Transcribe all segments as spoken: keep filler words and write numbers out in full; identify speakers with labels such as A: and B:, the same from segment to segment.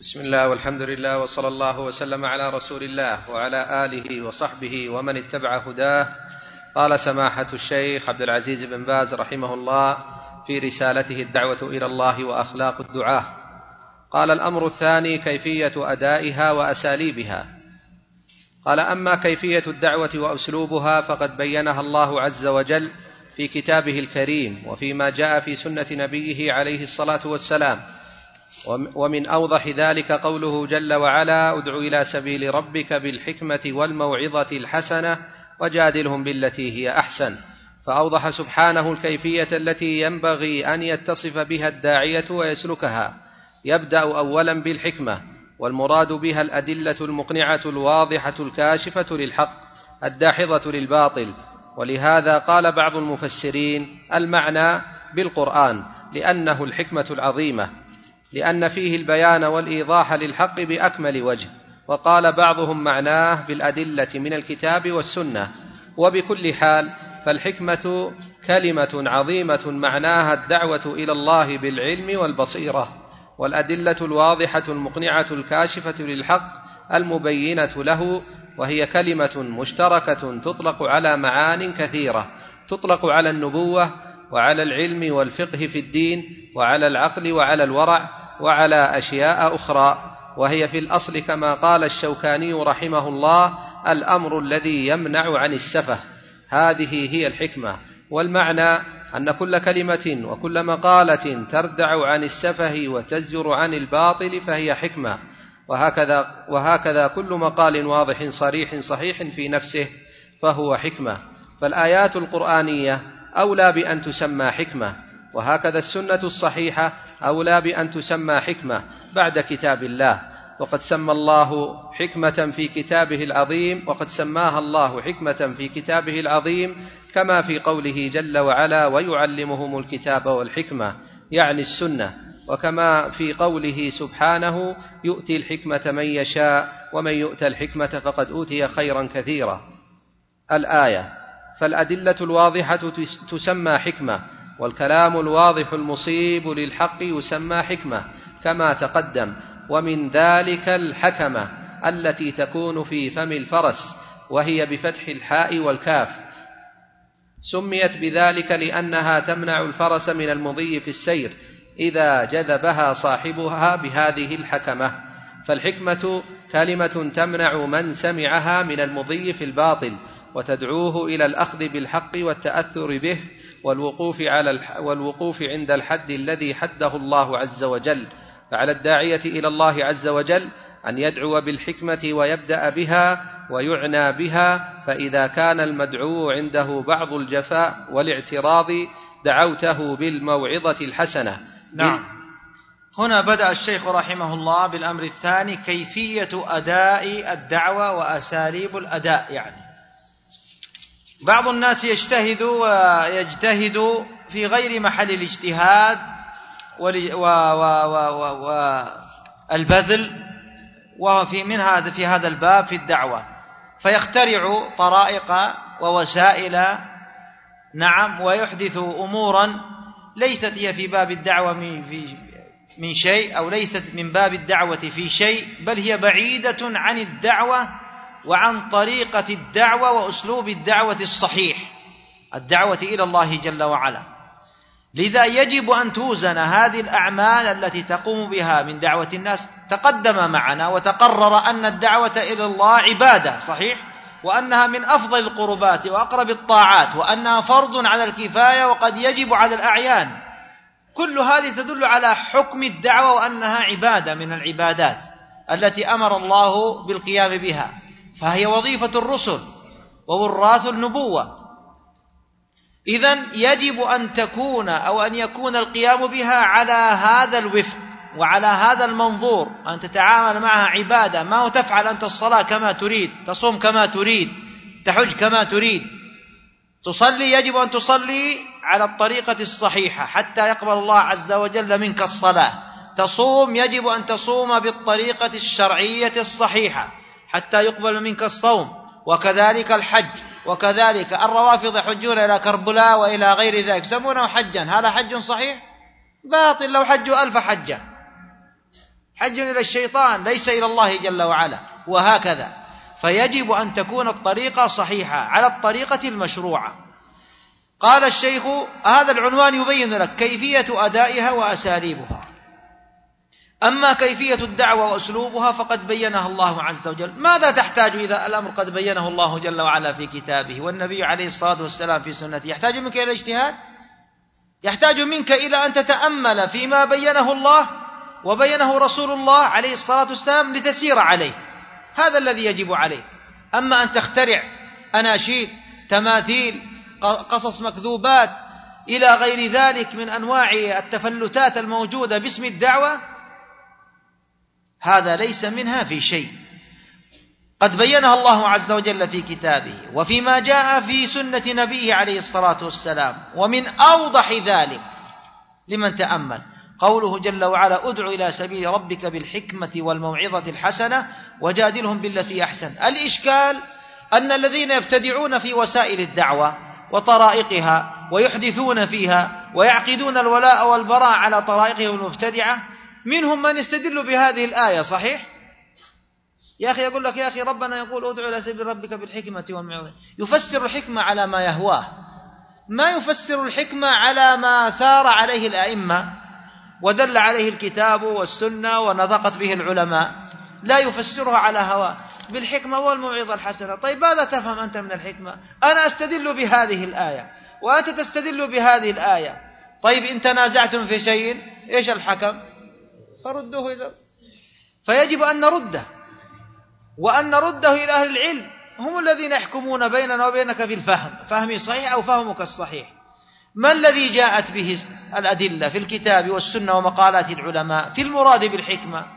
A: بسم الله والحمد لله وصلى الله وسلم على رسول الله وعلى آله وصحبه ومن اتبع هداه. قال سماحة الشيخ عبد العزيز بن باز رحمه الله في رسالته الدعوة إلى الله وأخلاق الدعاة، قال: الأمر الثاني كيفية أدائها وأساليبها. قال: أما كيفية الدعوة وأسلوبها فقد بينها الله عز وجل في كتابه الكريم وفيما جاء في سنة نبيه عليه الصلاة والسلام، ومن أوضح ذلك قوله جل وعلا: ادع إلى سبيل ربك بالحكمة والموعظة الحسنة وجادلهم بالتي هي أحسن. فأوضح سبحانه الكيفية التي ينبغي أن يتصف بها الداعية ويسلكها. يبدأ أولا بالحكمة، والمراد بها الأدلة المقنعة الواضحة الكاشفة للحق الداحضة للباطل. ولهذا قال بعض المفسرين: المعنى بالقرآن، لأنه الحكمة العظيمة، لأن فيه البيان والإيضاح للحق بأكمل وجه. وقال بعضهم: معناه بالأدلة من الكتاب والسنة. وبكل حال فالحكمة كلمة عظيمة معناها الدعوة إلى الله بالعلم والبصيرة، والأدلة الواضحة المقنعة الكاشفة للحق المبينة له، وهي كلمة مشتركة تطلق على معان كثيرة، تطلق على النبوة وعلى العلم والفقه في الدين وعلى العقل وعلى الورع وعلى أشياء أخرى. وهي في الأصل كما قال الشوكاني رحمه الله: الأمر الذي يمنع عن السفه. هذه هي الحكمة. والمعنى أن كل كلمة وكل مقالة تردع عن السفه وتزجر عن الباطل فهي حكمة. وهكذا, وهكذا كل مقال واضح صريح صحيح في نفسه فهو حكمة. فالآيات القرآنية أولى بأن تسمى حكمة، وهكذا السنة الصحيحة أولى بأن تسمى حكمة بعد كتاب الله. وقد سمى الله حكمة في كتابه العظيم وقد سماها الله حكمة في كتابه العظيم، كما في قوله جل وعلا: ويعلمهم الكتاب والحكمة، يعني السنة. وكما في قوله سبحانه: يؤتي الحكمة من يشاء ومن يؤت الحكمة فقد أوتي خيرا كثيرا. الآية. فالأدلة الواضحة تسمى حكمة، والكلام الواضح المصيب للحق يسمى حكمة كما تقدم. ومن ذلك الحكمة التي تكون في فم الفرس، وهي بفتح الحاء والكاف. سميت بذلك لأنها تمنع الفرس من المضي في السير إذا جذبها صاحبها بهذه الحكمة. فالحكمة كلمة تمنع من سمعها من المضي في الباطل، وتدعوه إلى الأخذ بالحق والتأثر به والوقوف, على الح... والوقوف عند الحد الذي حده الله عز وجل. فعلى الداعية إلى الله عز وجل أن يدعو بالحكمة ويبدأ بها ويعنى بها. فإذا كان المدعو عنده بعض الجفاء والاعتراض دعوته بالموعظة الحسنة.
B: نعم. هنا بدأ الشيخ رحمه الله بالأمر الثاني: كيفية أداء الدعوة وأساليب الأداء. يعني بعض الناس يجتهد ويجتهد في غير محل الاجتهاد والبذل، وفي من هذا في هذا الباب في الدعوة، فيخترع طرائق ووسائل، نعم، ويحدث أمورا ليست هي في باب الدعوة من شيء، أو ليست من باب الدعوة في شيء، بل هي بعيدة عن الدعوة وعن طريقة الدعوة وأسلوب الدعوة الصحيح، الدعوة إلى الله جل وعلا. لذا يجب أن توزن هذه الأعمال التي تقوم بها من دعوة الناس. تقدم معنا وتقرر أن الدعوة إلى الله عبادة، صحيح، وأنها من أفضل القربات وأقرب الطاعات، وأنها فرض على الكفاية وقد يجب على الأعيان. كل هذه تدل على حكم الدعوة وأنها عبادة من العبادات التي أمر الله بالقيام بها، فهي وظيفة الرسل ووراث النبوة. إذن يجب أن تكون أو أن يكون القيام بها على هذا الوفق وعلى هذا المنظور، أن تتعامل معها عبادة. ما هو تفعل أنت الصلاة كما تريد، تصوم كما تريد، تحج كما تريد، تصلي، يجب أن تصلي على الطريقة الصحيحة حتى يقبل الله عز وجل منك الصلاة. تصوم، يجب أن تصوم بالطريقة الشرعية الصحيحة حتى يقبل منك الصوم. وكذلك الحج، وكذلك الروافض يحجون إلى كربلاء وإلى غير ذلك، يسمونه حجا. هذا حج صحيح؟ باطل، لو حجوا ألف حجة. حج إلى الشيطان ليس إلى الله جل وعلا، وهكذا. فيجب أن تكون الطريقة صحيحة على الطريقة المشروعة. قال الشيخ: هذا العنوان يبين لك كيفية أدائها وأساليبها. أما كيفية الدعوة وأسلوبها فقد بينها الله عز وجل. ماذا تحتاج إذا الأمر قد بينه الله جل وعلا في كتابه والنبي عليه الصلاة والسلام في سنته؟ يحتاج منك إلى اجتهاد؟ يحتاج منك إلى أن تتأمل فيما بينه الله وبينه رسول الله عليه الصلاة والسلام لتسير عليه. هذا الذي يجب عليك. أما أن تخترع أناشيد، تماثيل، قصص مكذوبات إلى غير ذلك من أنواع التفلتات الموجودة باسم الدعوة، هذا ليس منها في شيء. قد بينها الله عز وجل في كتابه وفيما جاء في سنة نبيه عليه الصلاة والسلام. ومن أوضح ذلك لمن تأمل قوله جل وعلا: ادع إلى سبيل ربك بالحكمة والموعظة الحسنة وجادلهم بالتي أحسن. الإشكال أن الذين يبتدعون في وسائل الدعوة وطرائقها ويحدثون فيها ويعقدون الولاء والبراء على طرائقهم المبتدعة، منهم من يستدل بهذه الآية. صحيح يا أخي، يقول لك: يا أخي ربنا يقول ادع إلى سبيل ربك بالحكمة والموعظة، يفسر الحكمة على ما يهواه، ما يفسر الحكمة على ما سار عليه الأئمة ودل عليه الكتاب والسنة ونطقت به العلماء، لا يفسرها على هواه بالحكمة والموعظة الحسنة. طيب ماذا تفهم أنت من الحكمة؟ أنا أستدل بهذه الآية وأنت تستدل بهذه الآية. طيب إن تنازعتم في شيء إيش الحكم؟ فردوه إذا. فيجب أن نرده، وأن نرده إلى أهل العلم، هم الذين يحكمون بيننا وبينك في الفهم، فهمي صحيح أو فهمك الصحيح. ما الذي جاءت به الأدلة في الكتاب والسنة ومقالات العلماء في المراد بالحكمة؟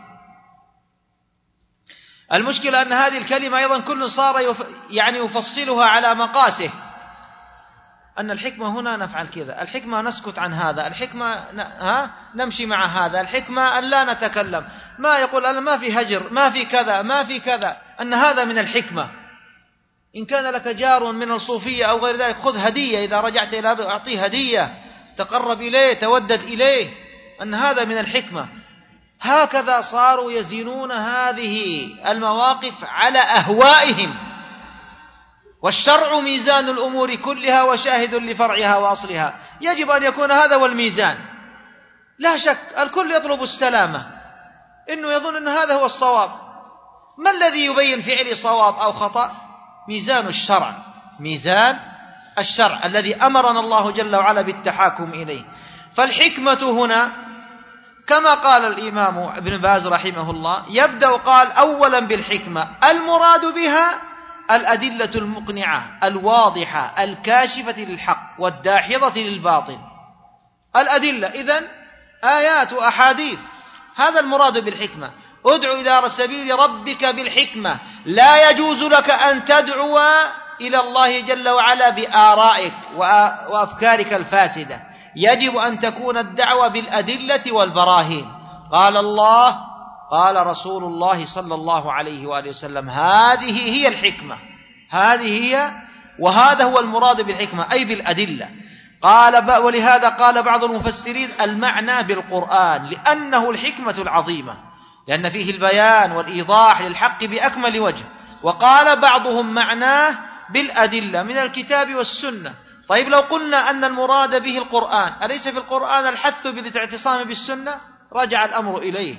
B: المشكلة أن هذه الكلمة أيضا كل صار يف... يعني يفصلها على مقاسه، أن الحكمة هنا نفعل كذا، الحكمة نسكت عن هذا، الحكمة ن... ها؟ نمشي مع هذا، الحكمة أن لا نتكلم، ما يقول أنا ما في هجر، ما في كذا، ما في كذا، أن هذا من الحكمة. إن كان لك جار من الصوفية أو غير ذلك خذ هدية، إذا رجعت إلى أبي أعطيه هدية، تقرب إليه، تودد إليه، أن هذا من الحكمة. هكذا صاروا يزنون هذه المواقف على أهوائهم، والشرع ميزان الأمور كلها وشاهد لفرعها وأصلها. يجب أن يكون هذا هو الميزان، لا شك. الكل يطلب السلامة، إنه يظن أن هذا هو الصواب. ما الذي يبين فعل صواب أو خطأ؟ ميزان الشرع، ميزان الشرع الذي أمرنا الله جل وعلا بالتحاكم إليه. فالحكمة هنا كما قال الإمام ابن باز رحمه الله، يبدأ قال أولا بالحكمة المراد بها الأدلة المقنعة الواضحة الكاشفة للحق والداحضة للباطل. الأدلة إذن آيات وأحاديث، هذا المراد بالحكمة. ادع إلى سبيل ربك بالحكمة، لا يجوز لك أن تدعو إلى الله جل وعلا بآرائك وأفكارك الفاسدة، يجب أن تكون الدعوة بالأدلة والبراهين. قال الله، قال رسول الله صلى الله عليه وآله وسلم، هذه هي الحكمة، هذه هي، وهذا هو المراد بالحكمة أي بالأدلة. قال ولهذا قال بعض المفسرين المعنى بالقرآن، لأنه الحكمة العظيمة، لأن فيه البيان والإيضاح للحق بأكمل وجه. وقال بعضهم معناه بالأدلة من الكتاب والسنة. طيب لو قلنا أن المراد به القرآن، أليس في القرآن الحث بالاعتصام بالسنة؟ رجع الأمر إليه.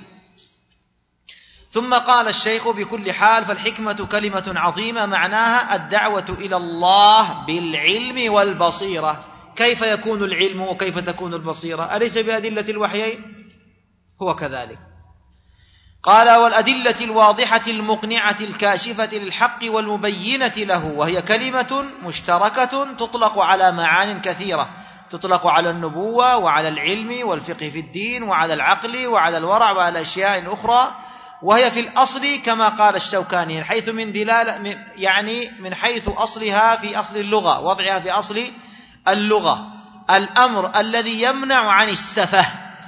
B: ثم قال الشيخ بكل حال فالحكمة كلمة عظيمة معناها الدعوة إلى الله بالعلم والبصيرة. كيف يكون العلم وكيف تكون البصيرة؟ أليس بأدلة الوحيين؟ هو كذلك. قال والأدلة الواضحة المقنعة الكاشفة للحق والمبينة له، وهي كلمة مشتركة تطلق على معان كثيرة، تطلق على النبوة وعلى العلم والفقه في الدين وعلى العقل وعلى الورع وعلى أشياء أخرى. وهي في الأصل كما قال الشوكاني حيث من دلالة، يعني من حيث أصلها في أصل اللغة، وضعها في أصل اللغة، الأمر الذي يمنع عن السفه.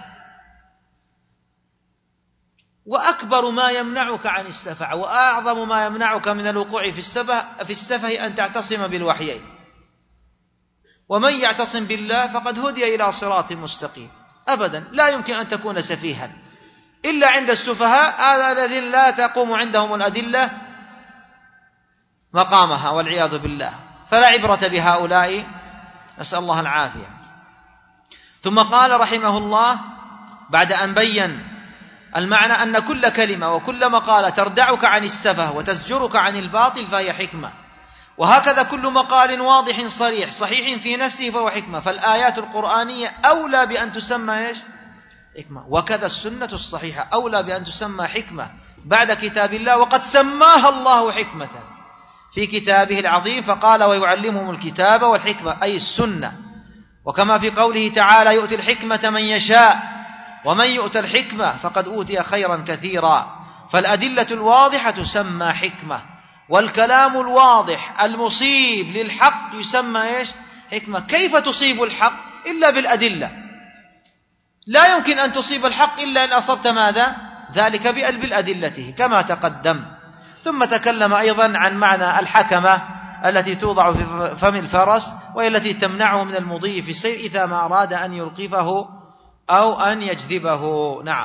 B: وأكبر ما يمنعك عن السفه وأعظم ما يمنعك من الوقوع في السفه في السفه أن تعتصم بالوحيين. ومن يعتصم بالله فقد هدي إلى صراط مستقيم. أبدا لا يمكن أن تكون سفيها، إلا عند السفهاء هذا الذين لا تقوم عندهم الأدلة مقامها والعياذ بالله، فلا عبرة بهؤلاء، نسأل الله العافية. ثم قال رحمه الله بعد أن بين المعنى أن كل كلمة وكل مقالة تردعك عن السفه وتزجرك عن الباطل فهي حكمة، وهكذا كل مقال واضح صريح صحيح في نفسه فهو حكمة، فالآيات القرآنية أولى بأن تسمى إيش؟ حكمة، وكذا السنة الصحيحة أولى بأن تسمى حكمة بعد كتاب الله، وقد سماها الله حكمة في كتابه العظيم فقال ويعلمهم الكتاب والحكمة أي السنة، وكما في قوله تعالى يؤتي الحكمة من يشاء ومن يؤت الحكمة فقد أوتي خيرا كثيرا، فالأدلة الواضحة تسمى حكمة، والكلام الواضح المصيب للحق يسمى إيش؟ حكمة. كيف تصيب الحق إلا بالأدلة؟ لا يمكن أن تصيب الحق إلا أن أصبت ماذا؟ ذلك بالأدلة كما تقدم. ثم تكلم أيضا عن معنى الحكمة التي توضع في فم الفرس، وهي التي تمنعه من المضي في السير إذا ما أراد أن يوقفه أو أن يجذبه. نعم.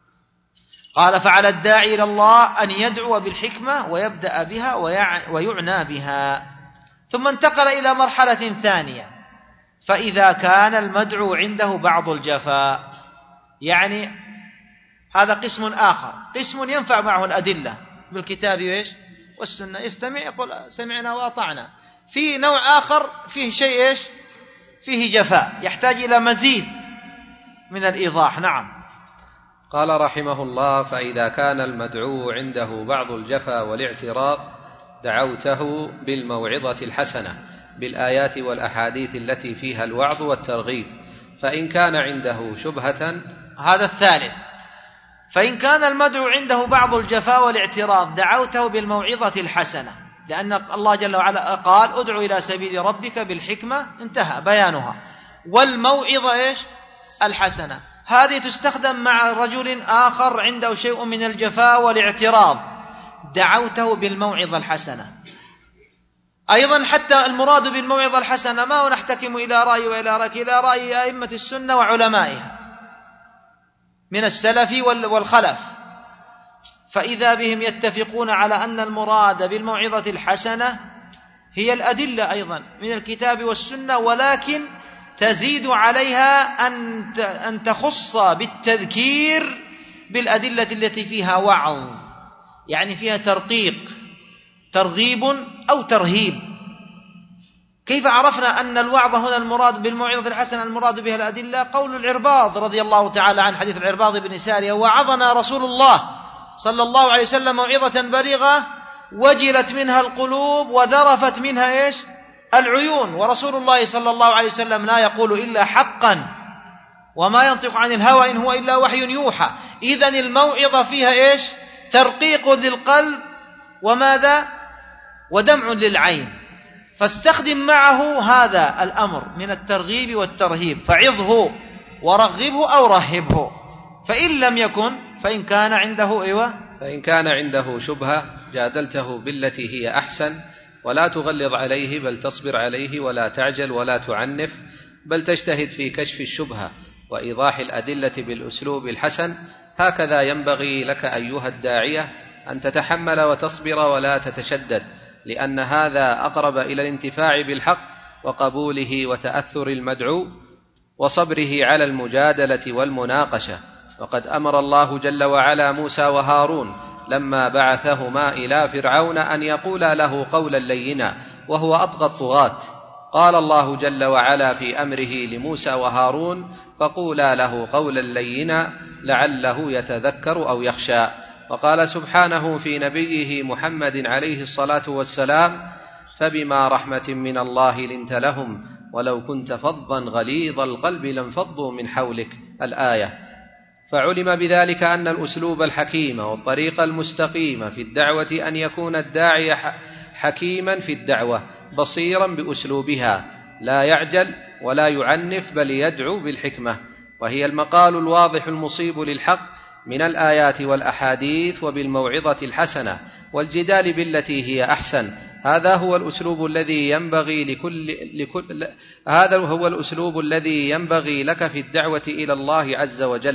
B: قال فعلى الداعي إلى الله أن يدعو بالحكمة ويبدأ بها ويعنى بها. ثم انتقل إلى مرحلة ثانية، فإذا كان المدعو عنده بعض الجفاء، يعني هذا قسم آخر، قسم ينفع معه الأدلة بالكتاب وإيش؟ والسنة، يستمع يقول سمعنا وأطعنا. في نوع آخر فيه شيء إيش؟ فيه جفاء يحتاج إلى مزيد من الإيضاح. نعم.
A: قال رحمه الله فإذا كان المدعو عنده بعض الجفا والاعتراض دعوته بالموعظة الحسنة بالآيات والأحاديث التي فيها الوعظ والترغيب، فإن كان عنده شبهة،
B: هذا الثالث، فإن كان المدعو عنده بعض الجفا والاعتراض دعوته بالموعظة الحسنة، لأن الله جل وعلا قال ادعو إلى سبيل ربك بالحكمة، انتهى بيانها، والموعظة إيش؟ الحسنة. هذه تستخدم مع رجل آخر عنده شيء من الجفاء والاعتراض، دعوته بالموعظة الحسنة. أيضا حتى المراد بالموعظة الحسنة ما هو نحتكم إلى رأي وإلى رأي، إلى رأي أئمة السنة وعلمائها من السلف والخلف، فإذا بهم يتفقون على أن المراد بالموعظة الحسنة هي الأدلة أيضا من الكتاب والسنة، ولكن تزيد عليها أن تخص بالتذكير بالأدلة التي فيها وعظ، يعني فيها ترقيق، ترغيب أو ترهيب. كيف عرفنا أن الوعظ هنا المراد بالموعظة الحسنة المراد بها الأدلة؟ قول العرباض رضي الله تعالى عن حديث العرباض بن سارية وعظنا رسول الله صلى الله عليه وسلم موعظة بليغة وجلت منها القلوب وذرفت منها إيش؟ العيون، ورسول الله صلى الله عليه وسلم لا يقول إلا حقا وما ينطق عن الهوى إن هو إلا وحي يوحى. إذن الموعظة فيها إيش؟ ترقيق للقلب وماذا؟ ودمع للعين، فاستخدم معه هذا الأمر من الترغيب والترهيب، فعظه ورغبه أو رهبه. فإن لم يكن، فإن كان عنده إيوه
A: فإن كان عنده شبهة جادلته بالتي هي أحسن، ولا تغلظ عليه بل تصبر عليه، ولا تعجل ولا تعنف، بل تجتهد في كشف الشبهة وإيضاح الأدلة بالأسلوب الحسن. هكذا ينبغي لك أيها الداعية أن تتحمل وتصبر ولا تتشدد، لأن هذا أقرب إلى الانتفاع بالحق وقبوله وتأثر المدعو وصبره على المجادلة والمناقشة. وقد أمر الله جل وعلا موسى وهارون لما بعثهما إلى فرعون أن يقولا له قولا لينا وهو أطغى الطغاة. قال الله جل وعلا في أمره لموسى وهارون فقولا له قولا لينا لعله يتذكر أو يخشى. وقال سبحانه في نبيه محمد عليه الصلاة والسلام فبما رحمة من الله لنت لهم ولو كنت فظا غليظ القلب لانفضوا من حولك، الآية. فعلم بذلك أن الأسلوب الحكيم والطريق المستقيم في الدعوة أن يكون الداعي حكيما في الدعوة بصيرا بأسلوبها، لا يعجل ولا يعنف بل يدعو بالحكمة، وهي المقال الواضح المصيب للحق من الآيات والأحاديث وبالموعظة الحسنة والجدال بالتي هي أحسن. هذا هو الأسلوب الذي ينبغي لكل, لكل هذا هو الأسلوب الذي ينبغي لك في الدعوة إلى الله عز وجل،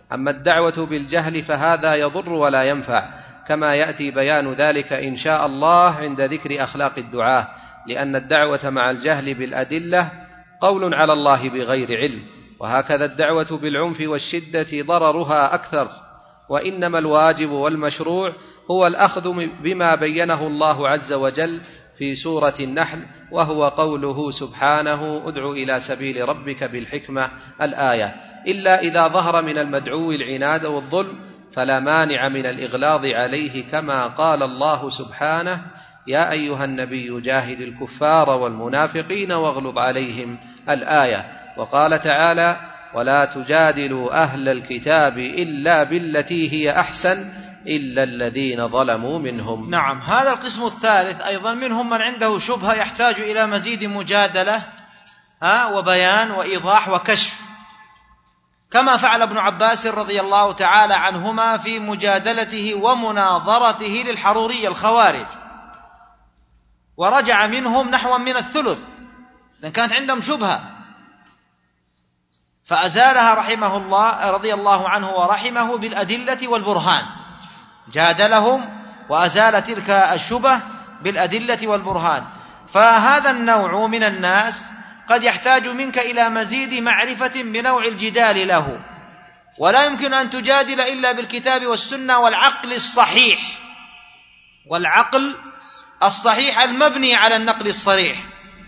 A: أما الدعوة بالجهل فهذا يضر ولا ينفع، كما يأتي بيان ذلك إن شاء الله عند ذكر أخلاق الدعاة، لأن الدعوة مع الجهل بالأدلة قول على الله بغير علم، وهكذا الدعوة بالعنف والشدة ضررها أكثر. وإنما الواجب والمشروع هو الأخذ بما بينه الله عز وجل في سورة النحل، وهو قوله سبحانه ادع إلى سبيل ربك بالحكمة الآية، إلا إذا ظهر من المدعو العناد والظلم فلا مانع من الإغلاظ عليه، كما قال الله سبحانه يا أيها النبي جاهد الكفار والمنافقين واغلظ عليهم الآية. وقال تعالى ولا تجادلوا أهل الكتاب إلا بالتي هي أحسن إلا الذين ظلموا منهم.
B: نعم، هذا القسم الثالث أيضا منهم من عنده شبهة يحتاج إلى مزيد مجادلة ها وبيان وإيضاح وكشف، كما فعل ابن عباس رضي الله تعالى عنهما في مجادلته ومناظرته للحرورية الخوارج، ورجع منهم نحو من الثلث لأن كانت عندهم شبهة، فأزالها رحمه الله رضي الله عنه ورحمه بالأدلة والبرهان، جادلهم وأزال تلك الشبه بالأدلة والبرهان. فهذا النوع من الناس قد يحتاج منك إلى مزيد معرفة بنوع الجدال له، ولا يمكن أن تجادل إلا بالكتاب والسنة والعقل الصحيح، والعقل الصحيح المبني على النقل الصريح.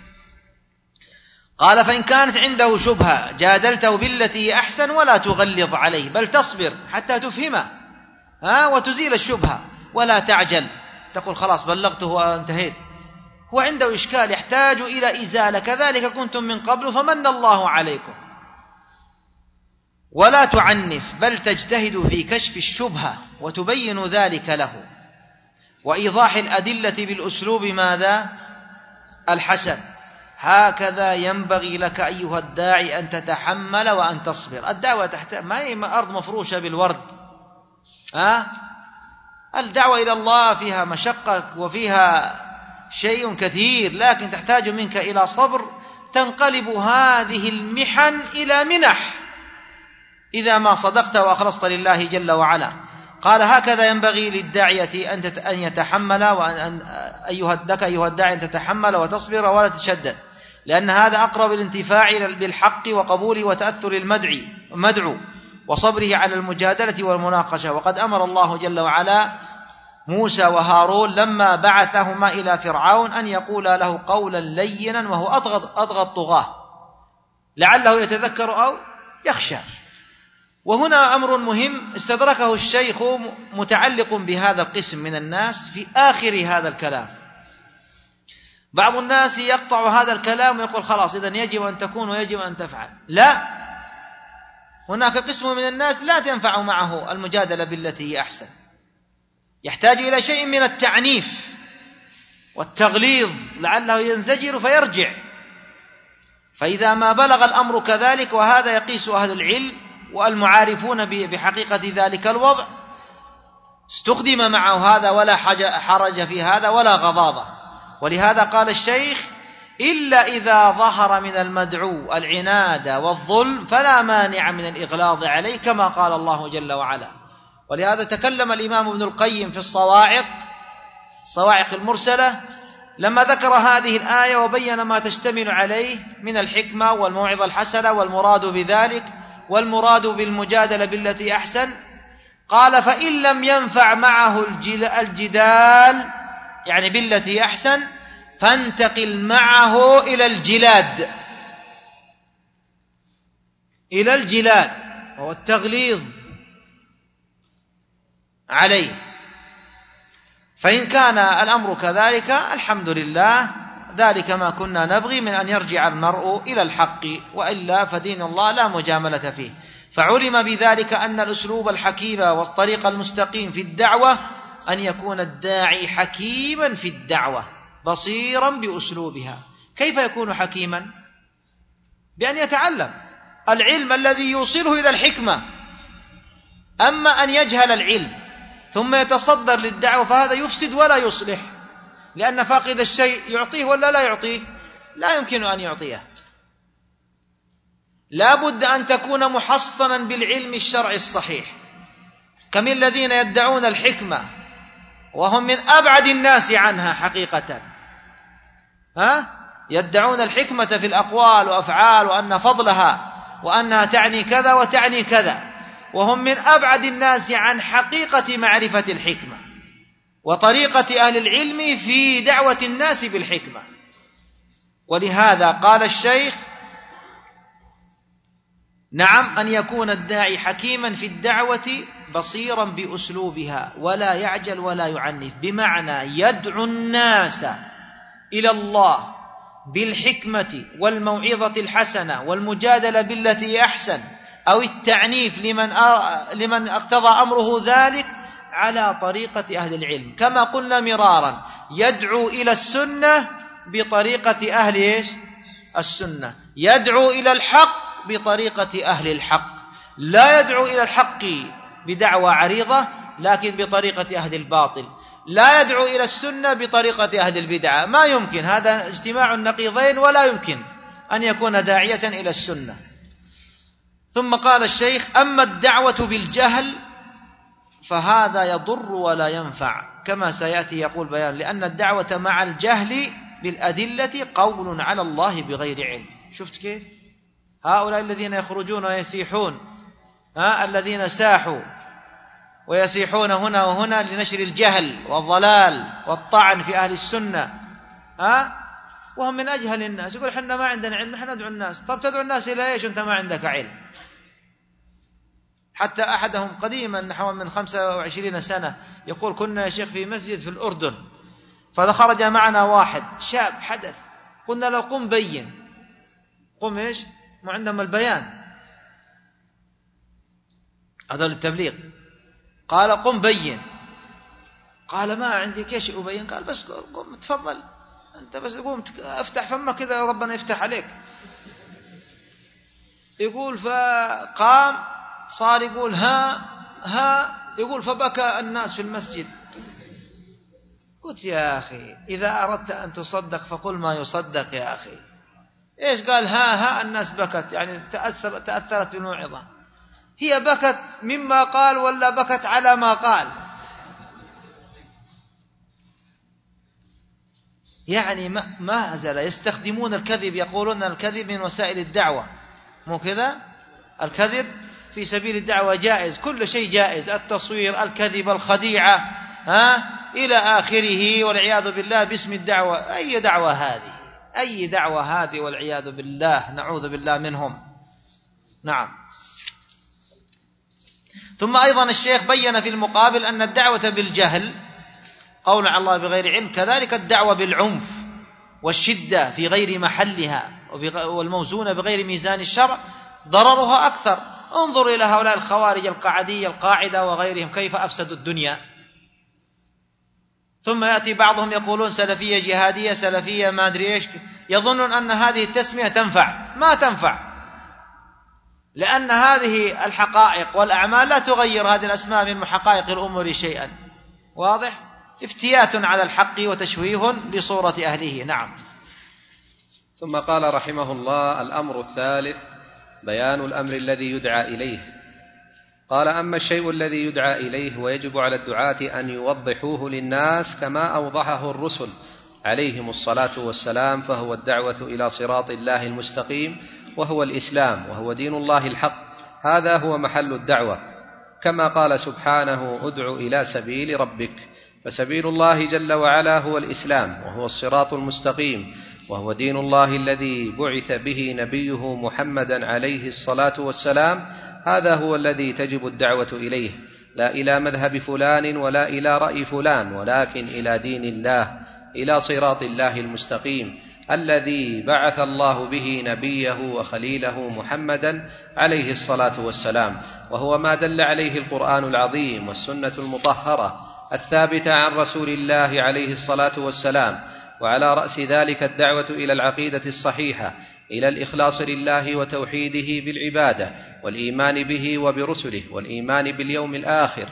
B: قال فإن كانت عنده شبهة جادلته بالتي هي أحسن ولا تغلظ عليه، بل تصبر حتى تفهمه ها وتزيل الشبهة، ولا تعجل تقول خلاص بلغته وانتهيت، هو عنده إشكال يحتاج إلى إزالة، كذلك كنتم من قبل فمن الله عليكم. ولا تعنف بل تجتهد في كشف الشبهة وتبين ذلك له، وإيضاح الأدلة بالأسلوب ماذا الحسن. هكذا ينبغي لك أيها الداعي أن تتحمل وأن تصبر. الدعوة تحت ما هي أرض مفروشة بالورد، ها الدعوة إلى الله فيها مشقة وفيها شيء كثير، لكن تحتاج منك إلى صبر تنقلب هذه المحن إلى منح إذا ما صدقت وأخلصت لله جل وعلا. قال هكذا ينبغي للداعية أن يتحمل، وأن أيها لك أيها الداعي أن تتحمل وتصبر ولا تتشدد، لأن هذا أقرب الانتفاع بالحق وقبوله وتأثر المدعو وصبره على المجادلة والمناقشة. وقد أمر الله جل وعلا موسى وهارون لما بعثهما إلى فرعون أن يقولا له قولا لينا وهو أطغى الطغاة لعله يتذكر أو يخشى. وهنا أمر مهم استدركه الشيخ متعلق بهذا القسم من الناس في آخر هذا الكلام. بعض الناس يقطع هذا الكلام ويقول خلاص إذن يجب أن تكون ويجب أن تفعل. لا، هناك قسم من الناس لا تنفع معه المجادلة بالتي هي أحسن، يحتاج إلى شيء من التعنيف والتغليظ لعله ينزجر فيرجع. فإذا ما بلغ الأمر كذلك، وهذا يقيس أهل العلم والمعارفون بحقيقة ذلك الوضع، استخدم معه هذا ولا حرج في هذا ولا غضاضة. ولهذا قال الشيخ إلا إذا ظهر من المدعو العناد والظلم فلا مانع من الإغلاظ عليه، كما قال الله جل وعلا. ولهذا تكلم الإمام ابن القيم في الصواعق الصواعق المرسلة لما ذكر هذه الآية وبين ما تشتمل عليه من الحكمة والموعظة الحسنة والمراد بذلك والمراد بالمجادلة بالتي أحسن. قال فإن لم ينفع معه الجدال يعني بالتي أحسن فانتقل معه إلى الجلاد إلى الجلاد وهو التغليظ عليه. فإن كان الأمر كذلك الحمد لله، ذلك ما كنا نبغي من أن يرجع المرء إلى الحق، وإلا فدين الله لا مجاملة فيه. فعلم بذلك أن الأسلوب الحكيم والطريق المستقيم في الدعوة أن يكون الداعي حكيما في الدعوة بصيرا بأسلوبها. كيف يكون حكيما؟ بأن يتعلم العلم الذي يوصله إلى الحكمة. أما أن يجهل العلم ثم يتصدر للدعوة فهذا يفسد ولا يصلح، لأن فاقد الشيء يعطيه ولا لا يعطيه؟ لا يمكن أن يعطيه. لا بد أن تكون محصنا بالعلم الشرعي الصحيح. كم الذين يدعون الحكمة وهم من أبعد الناس عنها حقيقة، ها؟ يدعون الحكمة في الأقوال وأفعال وأن فضلها وأنها تعني كذا وتعني كذا، وهم من أبعد الناس عن حقيقة معرفة الحكمة وطريقة أهل العلم في دعوة الناس بالحكمة. ولهذا قال الشيخ: نعم، أن يكون الداعي حكيما في الدعوة بصيرا بأسلوبها ولا يعجل ولا يعنف، بمعنى يدعو الناس إلى الله بالحكمة والموعظة الحسنة والمجادلة بالتي أحسن، أو التعنيف لمن لمن اقتضى أمره ذلك على طريقة أهل العلم، كما قلنا مرارا: يدعو إلى السنة بطريقة أهل إيش؟ السنة، يدعو إلى الحق بطريقة أهل الحق، لا يدعو إلى الحق بدعوى عريضة لكن بطريقة أهل الباطل، لا يدعو إلى السنة بطريقة أهل البدعة. ما يمكن، هذا اجتماع النقيضين، ولا يمكن أن يكون داعية إلى السنة. ثم قال الشيخ: أما الدعوة بالجهل فهذا يضر ولا ينفع، كما سيأتي يقول بيان، لأن الدعوة مع الجهل بالأدلة قول على الله بغير علم. شفت كيف؟ هؤلاء الذين يخرجون ويسيحون، ها الذين ساحوا ويسيحون هنا وهنا لنشر الجهل والضلال والطعن في أهل السنة، ها وهم من أجهل الناس. يقول: حنا ما عندنا علم، حنا ندعو الناس. طب تدعو الناس إلى إيش أنت ما عندك علم؟ حتى أحدهم قديما نحو من خمسة وعشرين سنة يقول: كنا يا شيخ في مسجد في الأردن، فخرج معنا واحد شاب حدث، قلنا له: قم بين. قم إيش؟ ما عندهم البيان، هذا التبليغ. قال: قم بين. قال: ما عندي كيش أبين. قال: بس قم تفضل أنت، بس قوم افتح فمك كذا ربنا يفتح عليك. يقول: فقام صار يقول ها ها يقول فبكى الناس في المسجد. قلت: يا أخي إذا أردت أن تصدق فقل ما يصدق يا أخي. إيش قال ها ها الناس بكت؟ يعني تأثر تأثرت بالموعظة. هي بكت مما قال ولا بكت على ما قال؟ يعني ما زال يستخدمون الكذب، يقولون الكذب من وسائل الدعوة. مو كذا؟ الكذب في سبيل الدعوة جائز، كل شيء جائز، التصوير، الكذب، الخديعة، ها إلى آخره، والعياذ بالله باسم الدعوة. أي دعوة هذه؟ أي دعوة هذه والعياذ بالله، نعوذ بالله منهم. نعم. ثم أيضا الشيخ بين في المقابل أن الدعوة بالجهل قول على الله بغير علم، كذلك الدعوة بالعنف والشدة في غير محلها والموزونة بغير ميزان الشرع ضررها أكثر. انظر إلى هؤلاء الخوارج القعدية القاعدة وغيرهم كيف أفسدوا الدنيا. ثم يأتي بعضهم يقولون سلفية جهادية، سلفية ما أدري إيش، يظنون أن هذه التسمية تنفع. ما تنفع، لأن هذه الحقائق والأعمال لا تغير هذه الأسماء من حقائق الأمور شيئا. واضح؟ افتيات على الحق وتشويه لصورة أهله. نعم.
A: ثم قال رحمه الله: الأمر الثالث بيان الأمر الذي يدعى إليه. قال: أما الشيء الذي يدعى إليه ويجب على الدعاة أن يوضحوه للناس كما أوضحه الرسل عليهم الصلاة والسلام، فهو الدعوة إلى صراط الله المستقيم، وهو الإسلام، وهو دين الله الحق. هذا هو محل الدعوة، كما قال سبحانه: ادع إلى سبيل ربك. فسبيل الله جل وعلا هو الإسلام، وهو الصراط المستقيم، وهو دين الله الذي بعث به نبيه محمدا عليه الصلاة والسلام. هذا هو الذي تجب الدعوة إليه، لا إلى مذهب فلان ولا إلى رأي فلان، ولكن إلى دين الله، إلى صراط الله المستقيم الذي بعث الله به نبيه وخليله محمدا عليه الصلاة والسلام، وهو ما دل عليه القرآن العظيم والسنة المطهرة الثابتة عن رسول الله عليه الصلاة والسلام. وعلى رأس ذلك الدعوة إلى العقيدة الصحيحة، إلى الإخلاص لله وتوحيده بالعبادة، والإيمان به وبرسله، والإيمان باليوم الآخر،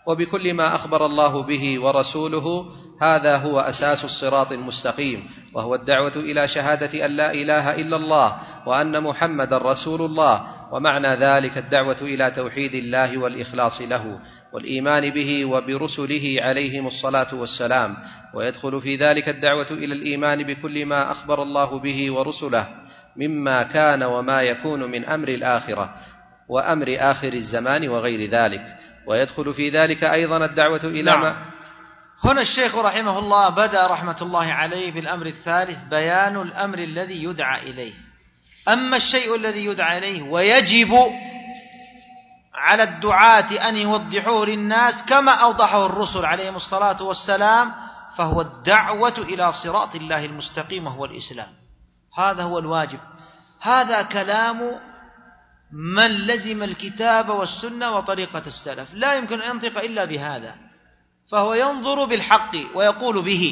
A: وبكل ما أخبر الله به ورسوله. هذا هو أساس الصراط المستقيم، وهو الدعوة إلى شهادة أن لا إله إلا الله وأن محمدا رسول الله، ومعنى ذلك الدعوة إلى توحيد الله والإخلاص له والإيمان به وبرسله عليهم الصلاة والسلام. ويدخل في ذلك الدعوة إلى الإيمان بكل ما أخبر الله به ورسله مما كان وما يكون من أمر الآخرة وأمر آخر الزمان وغير ذلك. ويدخل في ذلك أيضا الدعوة إلى
B: نعم.
A: ما
B: هنا الشيخ رحمه الله بدأ رحمة الله عليه بالأمر الثالث، بيان الأمر الذي يدعى إليه. أما الشيء الذي يدعى إليه ويجب على الدعاة أن يوضحوه للناس كما أوضحه الرسل عليهم الصلاة والسلام، فهو الدعوة إلى صراط الله المستقيم وهو الإسلام. هذا هو الواجب. هذا كلام من لزم الكتاب والسنة وطريقة السلف، لا يمكن أن ينطق إلا بهذا، فهو ينظر بالحق ويقول به،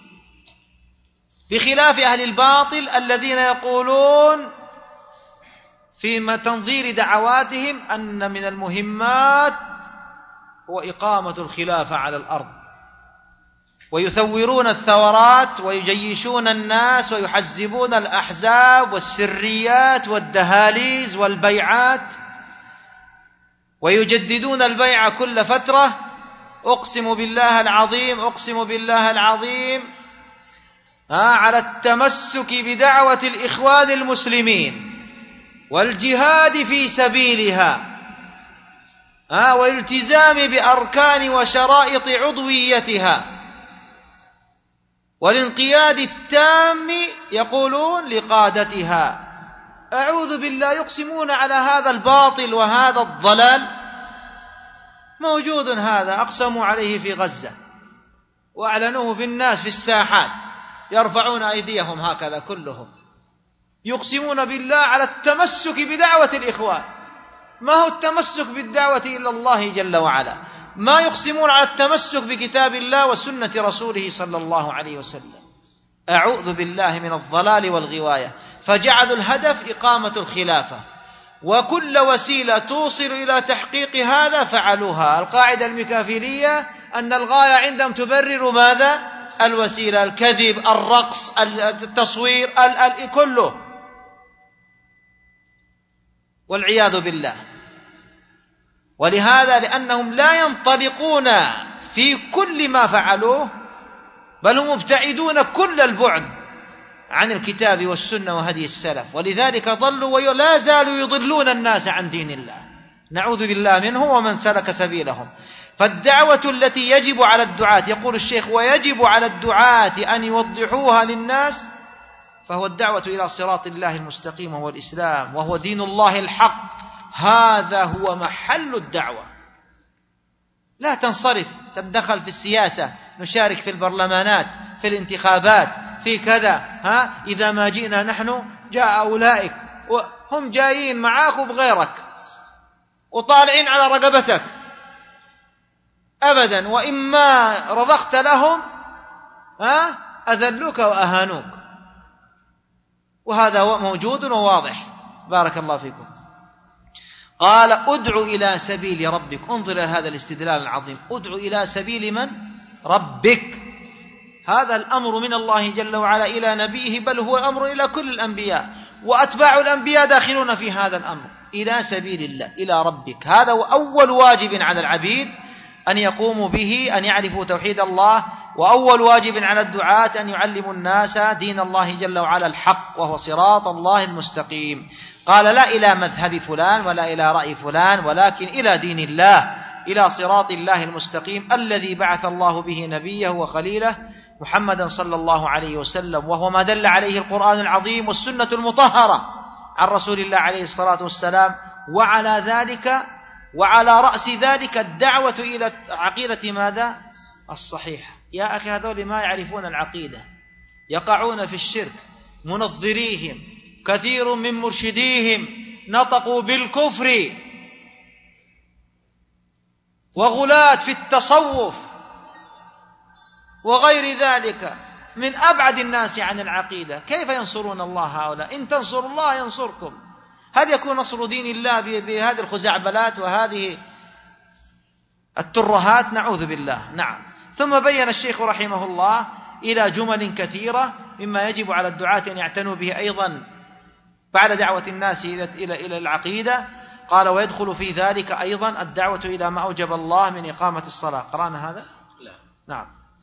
B: بخلاف أهل الباطل الذين يقولون في تنظير دعواتهم أن من المهمات هو إقامة الخلافة على الأرض، ويثورون الثورات ويجيشون الناس ويحزبون الأحزاب والسريات والدهاليز والبيعات، ويجددون البيع كل فترة. أقسم بالله العظيم أقسم بالله العظيم ها على التمسك بدعوة الإخوان المسلمين والجهاد في سبيلها ها والالتزام بأركان وشرائط عضويتها والانقياد التام يقولون لقادتها. أعوذ بالله، يقسمون على هذا الباطل وهذا الضلال موجود. هذا أقسموا عليه في غزة وأعلنوه في الناس في الساحات، يرفعون أيديهم هكذا كلهم، يقسمون بالله على التمسك بدعوة الإخوان. ما هو التمسك بالدعوة إلا الله جل وعلا؟ ما يقسمون على التمسك بكتاب الله وسنة رسوله صلى الله عليه وسلم. أعوذ بالله من الضلال والغواية. فجعلوا الهدف إقامة الخلافة، وكل وسيلة توصل إلى تحقيق هذا فعلوها. القاعدة الميكافيلية أن الغاية عندهم تبرر ماذا؟ الوسيلة. الكذب، الرقص، التصوير، ال ال كله، والعياذ بالله. ولهذا لأنهم لا ينطلقون في كل ما فعلوه، بل هم مبتعدون كل البعد عن الكتاب والسنة وهدي السلف، ولذلك ضلوا ولا زالوا يضلون الناس عن دين الله، نعوذ بالله منهم ومن سلك سبيلهم. فالدعوة التي يجب على الدعاة، يقول الشيخ ويجب على الدعاة أن يوضحوها للناس، فهو الدعوة إلى صراط الله المستقيم وهو الإسلام وهو دين الله الحق. هذا هو محل الدعوة. لا تنصرف تتدخل في السياسة، نشارك في البرلمانات، في الانتخابات، في كذا، ها إذا ما جئنا نحن جاء أولئك وهم جايين معاك وبغيرك وطالعين على رقبتك أبدا، وإما رضخت لهم ها أذلوك وأهانوك، وهذا موجود وواضح. بارك الله فيكم. قال ادعو إلى سبيل ربك. انظر إلى هذا الاستدلال العظيم. ادعو إلى سبيل من؟ ربك. هذا الأمر من الله جل وعلا إلى نبيه، بل هو أمر إلى كل الأنبياء، وأتباع الأنبياء داخلون في هذا الأمر. إلى سبيل الله، إلى ربك. هذا هو أول واجب على العبيد أن يقوموا به، أن يعرفوا توحيد الله، وأول واجب على الدعاة أن يعلموا الناس دين الله جل وعلا الحق وهو صراط الله المستقيم. قال لا إلى مذهب فلان ولا إلى رأي فلان، ولكن إلى دين الله، إلى صراط الله المستقيم الذي بعث الله به نبيه وخليله محمدا صلى الله عليه وسلم، وهو ما دل عليه القرآن العظيم والسنة المطهرة عن رسول الله عليه الصلاة والسلام. وعلى ذلك وعلى رأس ذلك الدعوة إلى عقيدة ماذا؟ الصحيحة. يا أخي هذول ما يعرفون العقيدة، يقعون في الشرك. منظريهم كثير من مرشديهم نطقوا بالكفر، وغلاة في التصوف وغير ذلك من أبعد الناس عن العقيدة. كيف ينصرون الله هؤلاء؟ إن تنصروا الله ينصركم. هل يكون نصر دين الله بهذه الخزعبلات وهذه الترهات نعوذ بالله. نعم. ثم بين الشيخ رحمه الله إلى جمل كثيرة مما يجب على الدعاة أن يعتنوا به أيضا بعد دعوة الناس إلى إلى العقيدة. قال ويدخل في ذلك أيضا الدعوة إلى ما أوجب الله من إقامة الصلاة. قرأنا هذا؟
A: لا.
B: نعم.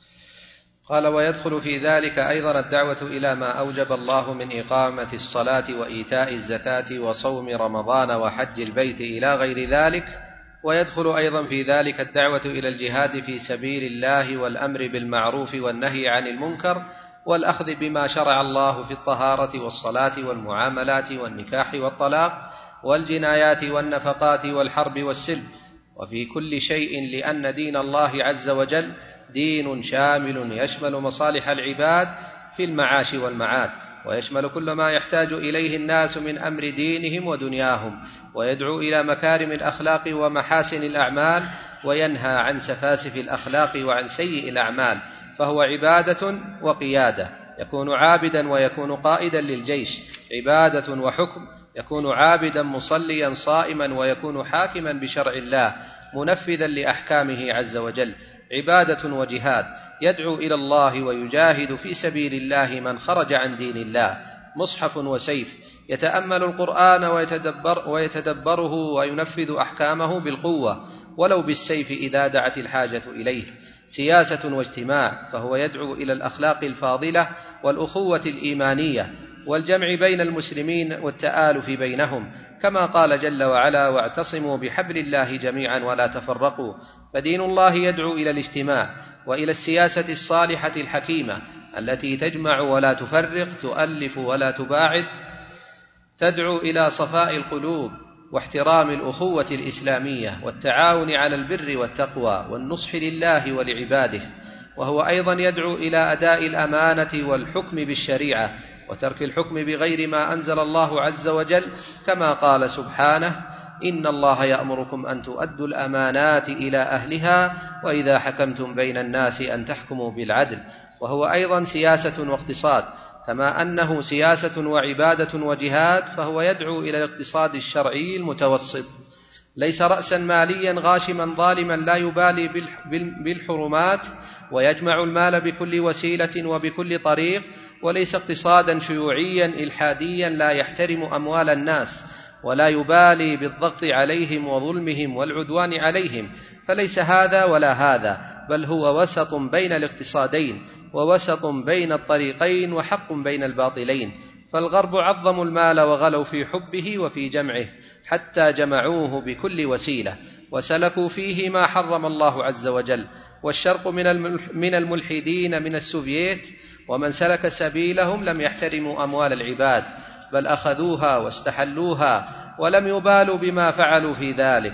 A: قال ويدخل في ذلك أيضا الدعوة إلى ما أوجب الله من إقامة الصلاة وإيتاء الزكاة وصوم رمضان وحج البيت إلى غير ذلك. ويدخل أيضا في ذلك الدعوة إلى الجهاد في سبيل الله والأمر بالمعروف والنهي عن المنكر والأخذ بما شرع الله في الطهارة والصلاة والمعاملات والنكاح والطلاق والجنايات والنفقات والحرب والسلم وفي كل شيء، لأن دين الله عز وجل دين شامل يشمل مصالح العباد في المعاش والمعاد، ويشمل كل ما يحتاج إليه الناس من أمر دينهم ودنياهم، ويدعو إلى مكارم الأخلاق ومحاسن الأعمال، وينهى عن سفاسف الأخلاق وعن سيء الأعمال، فهو عبادة وقيادة، يكون عابدا ويكون قائدا للجيش، عبادة وحكم، يكون عابدا مصليا صائما ويكون حاكما بشرع الله منفذا لأحكامه عز وجل، عبادة وجهاد، يدعو إلى الله ويجاهد في سبيل الله من خرج عن دين الله، مصحف وسيف، يتأمل القرآن ويتدبر ويتدبره وينفذ أحكامه بالقوة ولو بالسيف إذا دعت الحاجة إليه، سياسة واجتماع، فهو يدعو إلى الأخلاق الفاضلة والأخوة الإيمانية والجمع بين المسلمين والتآلف بينهم، كما قال جل وعلا واعتصموا بحبل الله جميعا ولا تفرقوا. فدين الله يدعو إلى الاجتماع وإلى السياسة الصالحة الحكيمة التي تجمع ولا تفرق، تؤلف ولا تباعد، تدعو إلى صفاء القلوب واحترام الأخوة الإسلامية والتعاون على البر والتقوى والنصح لله ولعباده. وهو أيضا يدعو إلى أداء الأمانة والحكم بالشريعة وترك الحكم بغير ما أنزل الله عز وجل، كما قال سبحانه إن الله يأمركم أن تؤدوا الأمانات إلى أهلها وإذا حكمتم بين الناس أن تحكموا بالعدل. وهو أيضا سياسة واقتصاد، كما أنه سياسة وعبادة وجهاد، فهو يدعو إلى الاقتصاد الشرعي المتوسط، ليس رأسا ماليا غاشما ظالما لا يبالي بالحرمات ويجمع المال بكل وسيلة وبكل طريق، وليس اقتصادا شيوعيا إلحاديا لا يحترم أموال الناس ولا يبالي بالضغط عليهم وظلمهم والعدوان عليهم، فليس هذا ولا هذا، بل هو وسط بين الاقتصادين ووسط بين الطريقين وحق بين الباطلين. فالغرب عظموا المال وغلوا في حبه وفي جمعه حتى جمعوه بكل وسيلة وسلكوا فيه ما حرم الله عز وجل، والشرق من الملحدين من السوفييت ومن سلك سبيلهم لم يحترموا أموال العباد، بل أخذوها واستحلوها ولم يبالوا بما فعلوا في ذلك،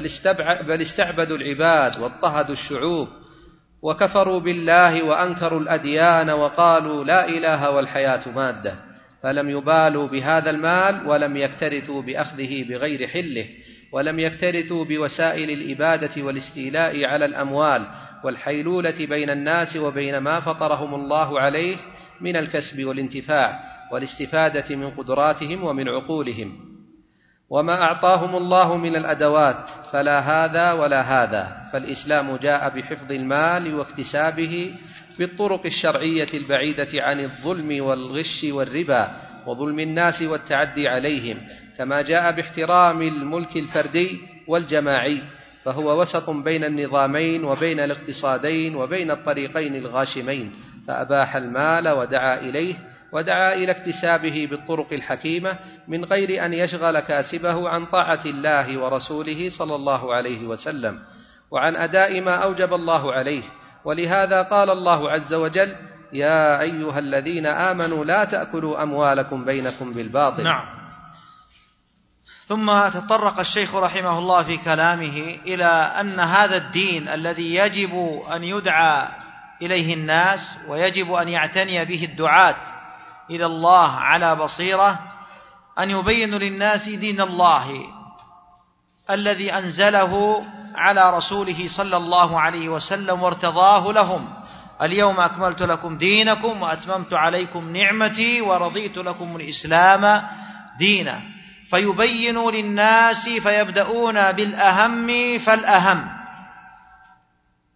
A: بل استعبدوا العباد واضطهدوا الشعوب وكفروا بالله وأنكروا الأديان وقالوا لا إله والحياة مادة، فلم يبالوا بهذا المال ولم يكترثوا بأخذه بغير حله، ولم يكترثوا بوسائل الإبادة والاستيلاء على الأموال والحيلولة بين الناس وبين ما فطرهم الله عليه من الكسب والانتفاع والاستفادة من قدراتهم ومن عقولهم، وما أعطاهم الله من الأدوات، فلا هذا ولا هذا. فالإسلام جاء بحفظ المال واكتسابه بالطرق الشرعية البعيدة عن الظلم والغش والربا وظلم الناس والتعدي عليهم، كما جاء باحترام الملك الفردي والجماعي، فهو وسط بين النظامين وبين الاقتصادين وبين الطريقين الغاشمين، فأباح المال ودعا إليه ودعا إلى اكتسابه بالطرق الحكيمة من غير أن يشغل كاسبه عن طاعة الله ورسوله صلى الله عليه وسلم وعن أداء ما أوجب الله عليه. ولهذا قال الله عز وجل يا أيها الذين آمنوا لا تأكلوا أموالكم بينكم بالباطل.
B: نعم. ثم تطرق الشيخ رحمه الله في كلامه إلى أن هذا الدين الذي يجب أن يدعى إليه الناس ويجب أن يعتني به الدعاة إلى الله على بصيرة، أن يبينوا للناس دين الله الذي أنزله على رسوله صلى الله عليه وسلم وارتضاه لهم، اليوم أكملت لكم دينكم وأتممت عليكم نعمتي ورضيت لكم الإسلام دينا، فيبينوا للناس فيبدأون بالأهم فالأهم،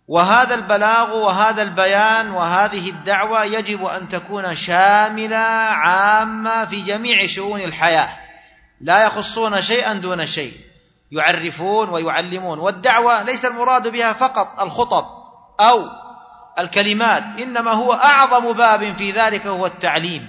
B: وهذا البلاغ وهذا البيان وهذه الدعوة يجب أن تكون شاملة عامة في جميع شؤون الحياة، لا يخصون شيئا دون شيء، يعرفون ويعلمون. والدعوة ليس المراد بها فقط الخطب أو الكلمات، إنما هو أعظم باب في ذلك هو التعليم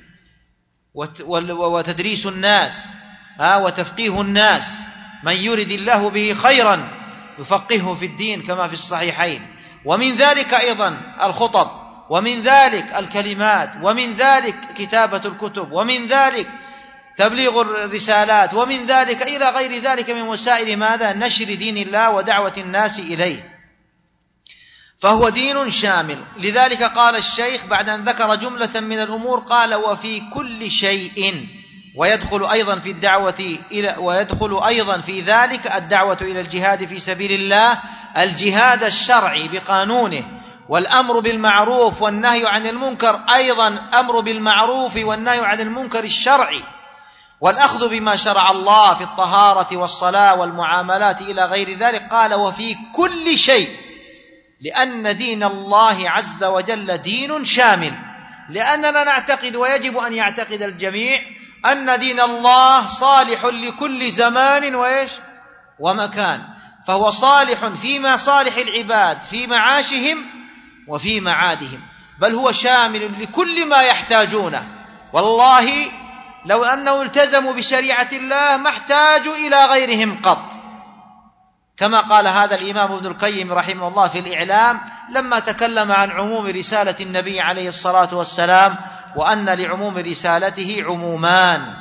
B: وتدريس الناس وتفقيه الناس. من يرد الله به خيرا يفقهه في الدين كما في الصحيحين. ومن ذلك أيضا الخطب، ومن ذلك الكلمات، ومن ذلك كتابة الكتب، ومن ذلك تبليغ الرسالات، ومن ذلك إلى غير ذلك من وسائل ماذا؟ نشر دين الله ودعوة الناس إليه. فهو دين شامل. لذلك قال الشيخ بعد أن ذكر جملة من الأمور قال: وفي كل شيء، ويدخل أيضا في الدعوة إلى ويدخل أيضا في ذلك الدعوة إلى الجهاد في سبيل الله، الجهاد الشرعي بقانونه، والأمر بالمعروف والنهي عن المنكر، أيضا أمر بالمعروف والنهي عن المنكر الشرعي، والأخذ بما شرع الله في الطهارة والصلاة والمعاملات إلى غير ذلك. قال: وفي كل شيء، لأن دين الله عز وجل دين شامل، لأننا نعتقد ويجب أن يعتقد الجميع أن دين الله صالح لكل زمان وإيش ومكان، فهو صالح فيما صالح العباد في معاشهم وفي معادهم، بل هو شامل لكل ما يحتاجونه. والله لو أنه التزموا بشريعة الله ما احتاجوا إلى غيرهم قط، كما قال هذا الإمام ابن القيم رحمه الله في الإعلام لما تكلم عن عموم رسالة النبي عليه الصلاة والسلام، وأن لعموم رسالته عمومان.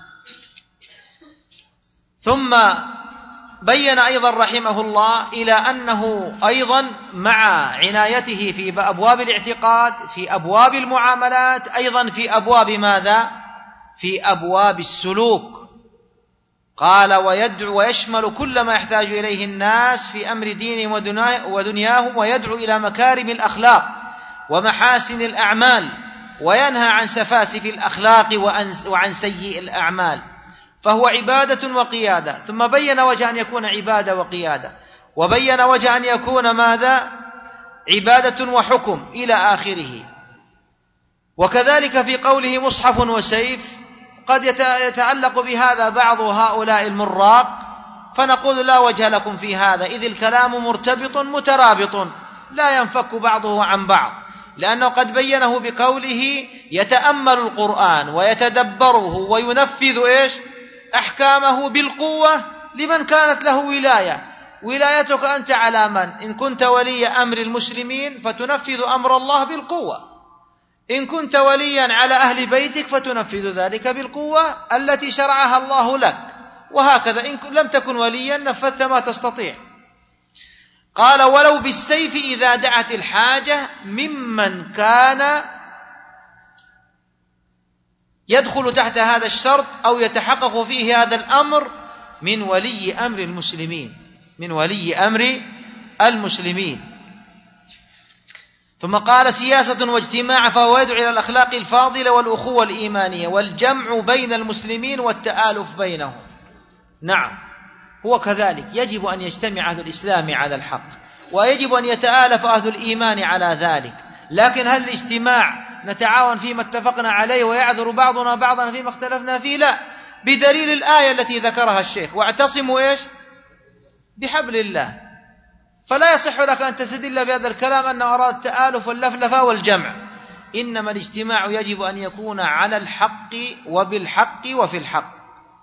B: ثم بين أيضا رحمه الله إلى أنه أيضا مع عنايته في أبواب الاعتقاد، في أبواب المعاملات، أيضا في أبواب ماذا؟ في أبواب السلوك. قال: ويدعو ويشمل كل ما يحتاج إليه الناس في أمر دينهم ودنياهم، ويدعو إلى مكارم الأخلاق ومحاسن الأعمال، وينهى عن سفاسف الأخلاق وعن سيء الأعمال، فهو عبادة وقيادة. ثم بين وجه أن يكون عبادة وقيادة، وبين وجه أن يكون ماذا؟ عبادة وحكم إلى آخره. وكذلك في قوله مصحف وسيف قد يتعلق بهذا بعض هؤلاء المراق، فنقول: لا وجه لكم في هذا، إذ الكلام مرتبط مترابط لا ينفك بعضه عن بعض، لأنه قد بينه بقوله: يتأمل القرآن ويتدبره وينفذ إيش أحكامه بالقوة لمن كانت له ولاية. ولايتك أنت على من؟ إن كنت ولي أمر المسلمين فتنفذ أمر الله بالقوة، إن كنت وليا على أهل بيتك فتنفذ ذلك بالقوة التي شرعها الله لك، وهكذا إن لم تكن وليا نفذت ما تستطيع. قال: ولو بالسيف إذا دعت الحاجة، ممن كان يدخل تحت هذا الشرط أو يتحقق فيه هذا الأمر من ولي أمر المسلمين، من ولي أمر المسلمين. ثم قال: سياسة واجتماع، فهو يدعو إلى الأخلاق الفاضلة والأخوة الإيمانية والجمع بين المسلمين والتآلف بينهم. نعم، هو كذلك، يجب أن يجتمع أهل الإسلام على الحق، ويجب أن يتآلف أهل الإيمان على ذلك. لكن هل الاجتماع نتعاون فيما اتفقنا عليه ويعذر بعضنا بعضا فيما اختلفنا فيه؟ لا، بدليل الآية التي ذكرها الشيخ: واعتصموا إيش بحبل الله. فلا يصح لك أن تستدل بهذا الكلام أنه أراد التآلف واللفلفة والجمع، إنما الاجتماع يجب أن يكون على الحق وبالحق وفي الحق.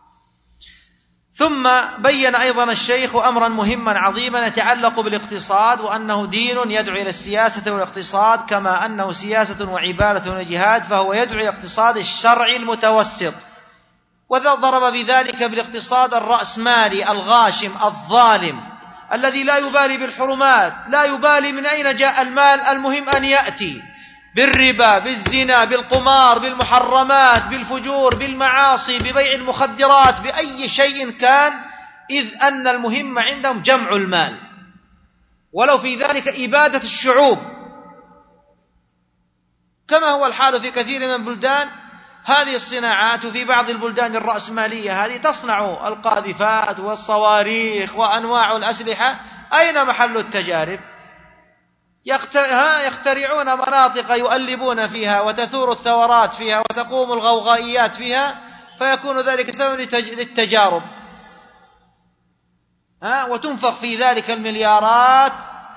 B: ثم بين أيضا الشيخ أمرا مهما عظيما يتعلق بالاقتصاد، وأنه دين يدعو إلى السياسة والاقتصاد كما أنه سياسة وعبادة وجهاد، فهو يدعو إلى الاقتصاد الشرعي المتوسط. وضرب بذلك بالاقتصاد الرأسمالي الغاشم الظالم الذي لا يبالي بالحرمات، لا يبالي من أين جاء المال، المهم أن يأتي بالربا، بالزنا، بالقمار، بالمحرمات، بالفجور، بالمعاصي، ببيع المخدرات، بأي شيء كان، إذ أن المهم عندهم جمع المال، ولو في ذلك إبادة الشعوب، كما هو الحال في كثير من البلدان. هذه الصناعات في بعض البلدان الرأسمالية هذه تصنع القاذفات والصواريخ وأنواع الأسلحة، أين محل التجارب؟ يخترعون مناطق يؤلبون فيها وتثور الثورات فيها وتقوم الغوغائيات فيها، فيكون ذلك سبب للتجارب، ها وتنفق في ذلك المليارات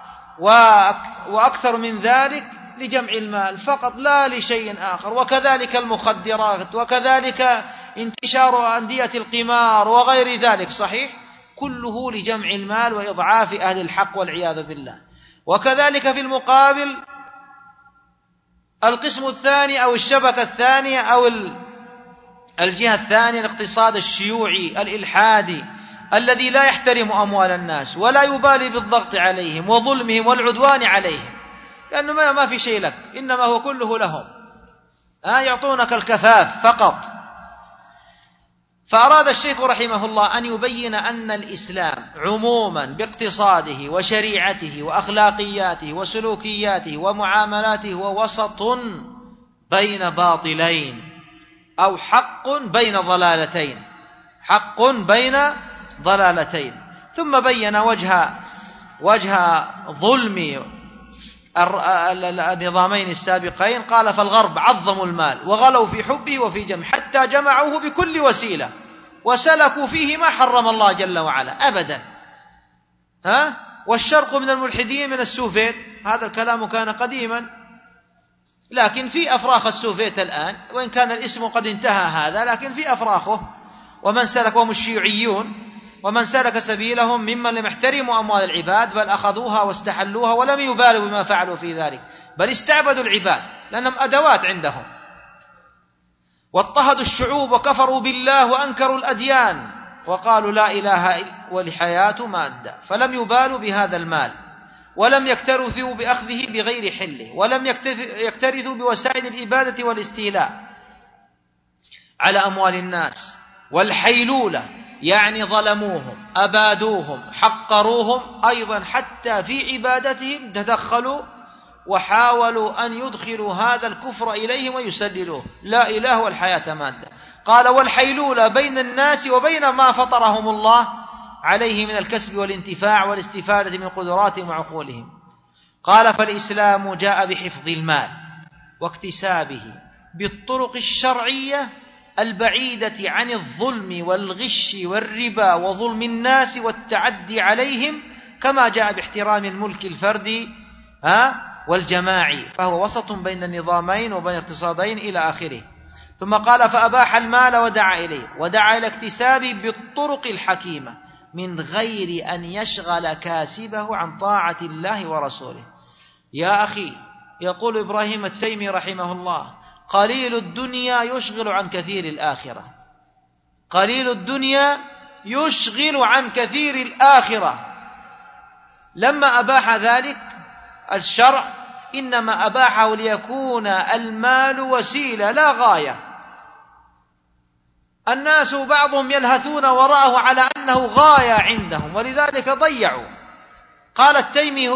B: وأكثر من ذلك لجمع المال فقط لا لشيء آخر. وكذلك المخدرات، وكذلك انتشار أندية القمار وغير ذلك، صحيح كله لجمع المال وإضعاف أهل الحق والعياذ بالله. وكذلك في المقابل القسم الثاني أو الشبكة الثانية أو الجهة الثانية، الاقتصاد الشيوعي الإلحادي الذي لا يحترم أموال الناس ولا يبالي بالضغط عليهم وظلمهم والعدوان عليهم، لأنه ما في شيء لك، إنما هو كله لهم، ها يعطونك الكفاف فقط. فأراد الشيخ رحمه الله أن يبين أن الإسلام عموما باقتصاده وشريعته وأخلاقياته وسلوكياته ومعاملاته هو وسط بين باطلين أو حق بين ضلالتين، حق بين ضلالتين. ثم بين وجه وجه ظلم النظامين السابقين، قال فالغرب عظموا المال وغلوا في حبه وفي جمع حتى جمعوه بكل وسيلة وسلكوا فيه ما حرم الله جل وعلا أبدا، ها والشرق من الملحدين من السوفيت، هذا الكلام كان قديما، لكن في أفراخ السوفيت الآن، وإن كان الاسم قد انتهى هذا، لكن في أفراخه، ومن سلكهم الشيوعيون ومن سلك سبيلهم ممن لم يحترموا أموال العباد، بل أخذوها واستحلوها ولم يبالوا بما فعلوا في ذلك، بل استعبدوا العباد لأنهم أدوات عندهم، واضطهدوا الشعوب وكفروا بالله وأنكروا الأديان وقالوا لا إله إلا والحياة مادة، فلم يبالوا بهذا المال ولم يكترثوا بأخذه بغير حله، ولم يكترثوا بوسائل الإبادة والاستيلاء على أموال الناس والحيلولة، يعني ظلموهم أبادوهم حقروهم، أيضا حتى في عبادتهم تدخلوا وحاولوا أن يدخلوا هذا الكفر إليهم ويسللوه، لا إله والحياة مادة. قال والحيلولة بين الناس وبين ما فطرهم الله عليه من الكسب والانتفاع والاستفادة من قدراتهم وعقولهم. قال فالإسلام جاء بحفظ المال واكتسابه بالطرق الشرعية البعيدة عن الظلم والغش والربا وظلم الناس والتعدي عليهم، كما جاء باحترام الملك الفردي ها والجماعي، فهو وسط بين النظامين وبين الاقتصادين إلى آخره. ثم قال فأباح المال ودعا إليه، ودعا إلى اكتسابه بالطرق الحكيمة من غير أن يشغل كاسبه عن طاعة الله ورسوله. يا أخي، يقول إبراهيم التيمي رحمه الله قليل الدنيا يشغل عن كثير الآخرة، قليل الدنيا يشغل عن كثير الآخرة. لما أباح ذلك الشرع إنما أباحه ليكون المال وسيلة لا غاية. الناس بعضهم يلهثون وراءه على أنه غاية عندهم، ولذلك ضيعوا. قال التيمي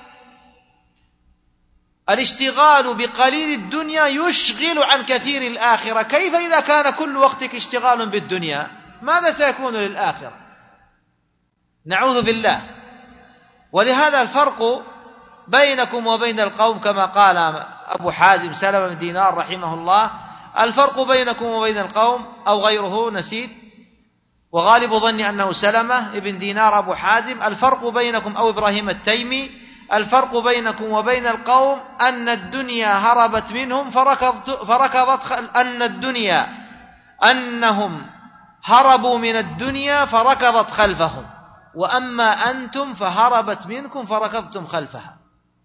B: الاشتغال بقليل الدنيا يشغل عن كثير الآخرة. كيف إذا كان كل وقتك اشتغال بالدنيا؟ ماذا سيكون للآخرة؟ نعوذ بالله. ولهذا الفرق بينكم وبين القوم، كما قال أبو حازم سلمة بن دينار رحمه الله، الفرق بينكم وبين القوم أو غيره نسيت، وغالب ظني أنه سلمة بن دينار أبو حازم، الفرق بينكم أو إبراهيم التيمي، الفرق بينكم وبين القوم أن الدنيا هربت منهم فركضت فركضت أن الدنيا أنهم هربوا من الدنيا فركضت خلفهم، وأما أنتم فهربت منكم فركضتم خلفها.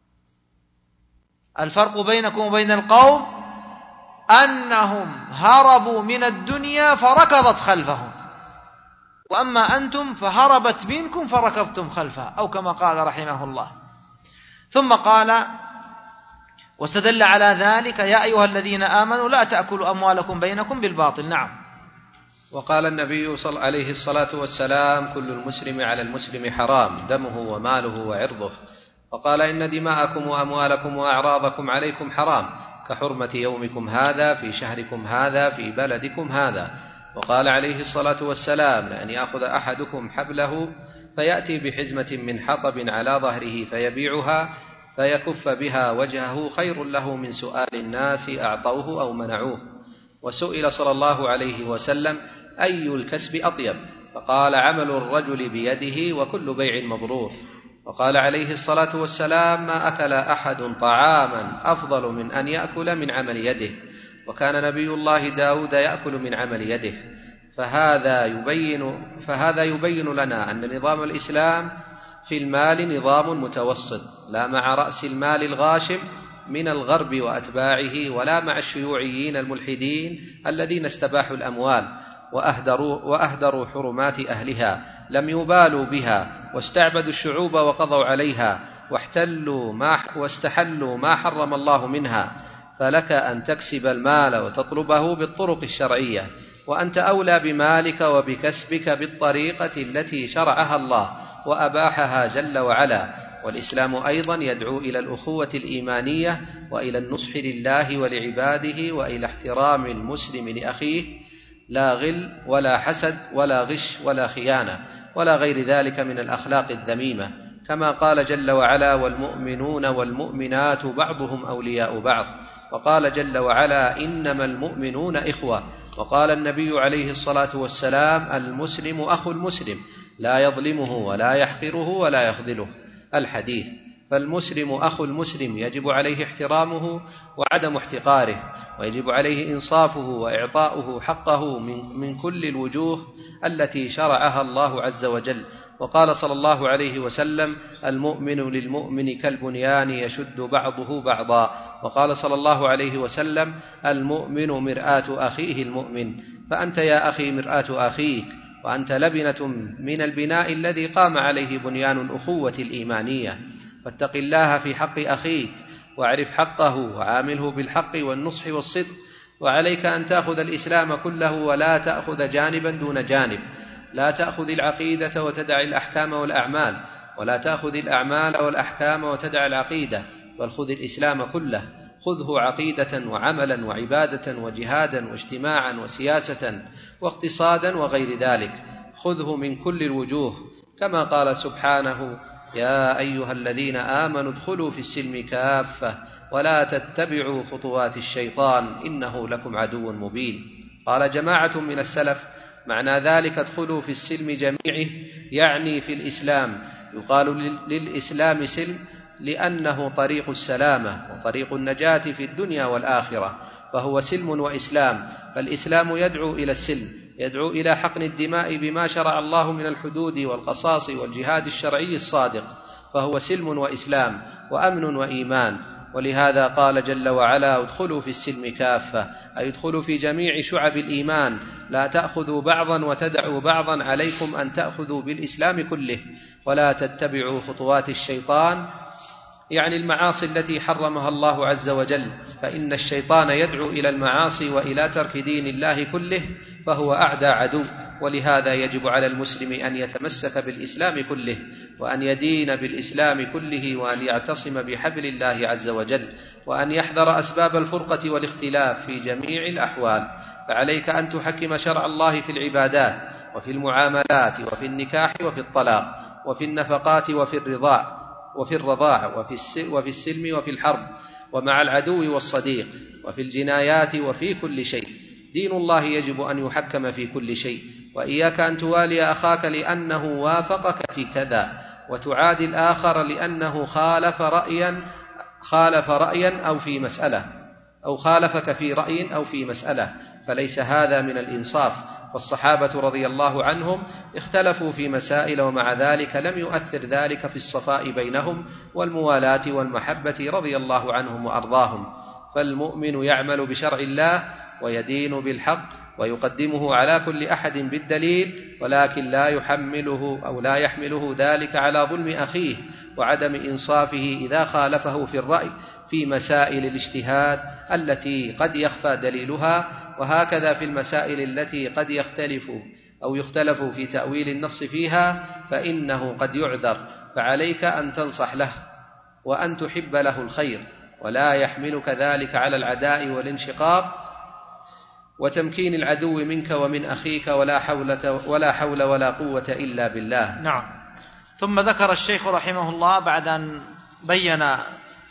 B: الفرق بينكم وبين القوم أنهم هربوا من الدنيا فركضت خلفهم، وأما أنتم فهربت منكم فركضتم خلفها، أو كما قال رحمه الله. ثم قال واستدل على ذلك يا أيها الذين آمنوا لا تأكلوا أموالكم بينكم بالباطل. نعم.
A: وقال النبي صلى عليه الصلاة والسلام كل المسلم على المسلم حرام دمه وماله وعرضه، وقال إن دماءكم وأموالكم وأعراضكم عليكم حرام كحرمة يومكم هذا في شهركم هذا في بلدكم هذا. وقال عليه الصلاة والسلام لأن يأخذ أحدكم حبله فيأتي بحزمة من حطب على ظهره فيبيعها فيكف بها وجهه خير له من سؤال الناس أعطوه أو منعوه. وسئل صلى الله عليه وسلم: أي الكسب أطيب؟ فقال: عمل الرجل بيده وكل بيع مبرور. وقال عليه الصلاة والسلام: ما أكل أحد طعاما أفضل من أن يأكل من عمل يده. وكان نبي الله داود يأكل من عمل يده. فهذا يبين, فهذا يبين لنا أن نظام الإسلام في المال نظام متوسط، لا مع رأس المال الغاشم من الغرب وأتباعه، ولا مع الشيوعيين الملحدين الذين استباحوا الأموال وأهدروا, وأهدروا حرمات أهلها، لم يبالوا بها، واستعبدوا الشعوب وقضوا عليها، واحتلوا ما واستحلوا ما حرم الله منها. فلك أن تكسب المال وتطلبه بالطرق الشرعية، وأنت أولى بمالك وبكسبك بالطريقة التي شرعها الله وأباحها جل وعلا. والإسلام أيضا يدعو إلى الأخوة الإيمانية وإلى النصح لله ولعباده وإلى احترام المسلم لأخيه، لا غل ولا حسد ولا غش ولا خيانة ولا غير ذلك من الأخلاق الذميمة، كما قال جل وعلا: والمؤمنون والمؤمنات بعضهم أولياء بعض. وقال جل وعلا: إنما المؤمنون إخوة. وقال النبي عليه الصلاة والسلام: المسلم أخو المسلم، لا يظلمه ولا يحقره ولا يخذله. الحديث. فالمسلم أخو المسلم يجب عليه احترامه وعدم احتقاره، ويجب عليه إنصافه وإعطاؤه حقه من, من كل الوجوه التي شرعها الله عز وجل. وقال صلى الله عليه وسلم: المؤمن للمؤمن كالبنيان يشد بعضه بعضا. وقال صلى الله عليه وسلم: المؤمن مرآة أخيه المؤمن. فأنت يا أخي مرآة أخيك، وأنت لبنة من البناء الذي قام عليه بنيان الأخوة الإيمانية. فاتق الله في حق أخيك، واعرف حقه وعامله بالحق والنصح والصدق. وعليك أن تأخذ الإسلام كله ولا تأخذ جانبا دون جانب. لا تأخذ العقيدة وتدع الأحكام والأعمال، ولا تأخذ الأعمال والأحكام وتدع العقيدة، بل خذ الإسلام كله. خذه عقيدة وعملا وعبادة وجهادا واجتماعا وسياسة واقتصادا وغير ذلك. خذه من كل الوجوه، كما قال سبحانه: يا أيها الذين آمنوا ادخلوا في السلم كافة ولا تتبعوا خطوات الشيطان إنه لكم عدو مبين. قال جماعة من السلف: معنى ذلك ادخلوا في السلم جميعه، يعني في الإسلام. يقال للإسلام سلم لأنه طريق السلامة وطريق النجاة في الدنيا والآخرة، فهو سلم وإسلام. فالإسلام يدعو إلى السلم، يدعو إلى حقن الدماء بما شرع الله من الحدود والقصاص والجهاد الشرعي الصادق، فهو سلم وإسلام وأمن وإيمان. ولهذا قال جل وعلا: ادخلوا في السلم كافة، أي ادخلوا في جميع شعب الإيمان، لا تأخذوا بعضا وتدعوا بعضا، عليكم أن تأخذوا بالإسلام كله. ولا تتبعوا خطوات الشيطان، يعني المعاصي التي حرمها الله عز وجل، فإن الشيطان يدعو إلى المعاصي وإلى ترك دين الله كله، فهو أعدى عدو. ولهذا يجب على المسلم أن يتمسك بالإسلام كله، وأن يدين بالإسلام كله، وأن يعتصم بحبل الله عز وجل، وأن يحذر أسباب الفرقة والاختلاف في جميع الأحوال. فعليك أن تحكم شرع الله في العبادات وفي المعاملات وفي النكاح وفي الطلاق وفي النفقات وفي الرضاع وفي الرضاع وفي السلم وفي الحرب ومع العدو والصديق وفي الجنايات وفي كل شيء. دين الله يجب أن يحكم في كل شيء. وإياك أن توالي أخاك لأنه وافقك في كذا، وتعادي الآخر لأنه خالف رأيا خالف رأيا أو في مسألة أو خالفك في رأي أو في مسألة، فليس هذا من الإنصاف. فالصحابة رضي الله عنهم اختلفوا في مسائل، ومع ذلك لم يؤثر ذلك في الصفاء بينهم والموالاة والمحبة رضي الله عنهم وأرضاهم. فالمؤمن يعمل بشرع الله ويدين بالحق ويقدمه على كل أحد بالدليل، ولكن لا يحمله أو لا يحمله ذلك على ظلم أخيه وعدم إنصافه إذا خالفه في الرأي في مسائل الاجتهاد التي قد يخفى دليلها، وهكذا في المسائل التي قد يختلف أو يختلف في تأويل النص فيها، فإنه قد يعذر. فعليك أن تنصح له وأن تحب له الخير، ولا يحملك ذلك على العداء والانشقاق وتمكين العدو منك ومن أخيك، ولا حول ولا حول ولا قوة إلا بالله.
B: نعم. ثم ذكر الشيخ رحمه الله بعد أن بين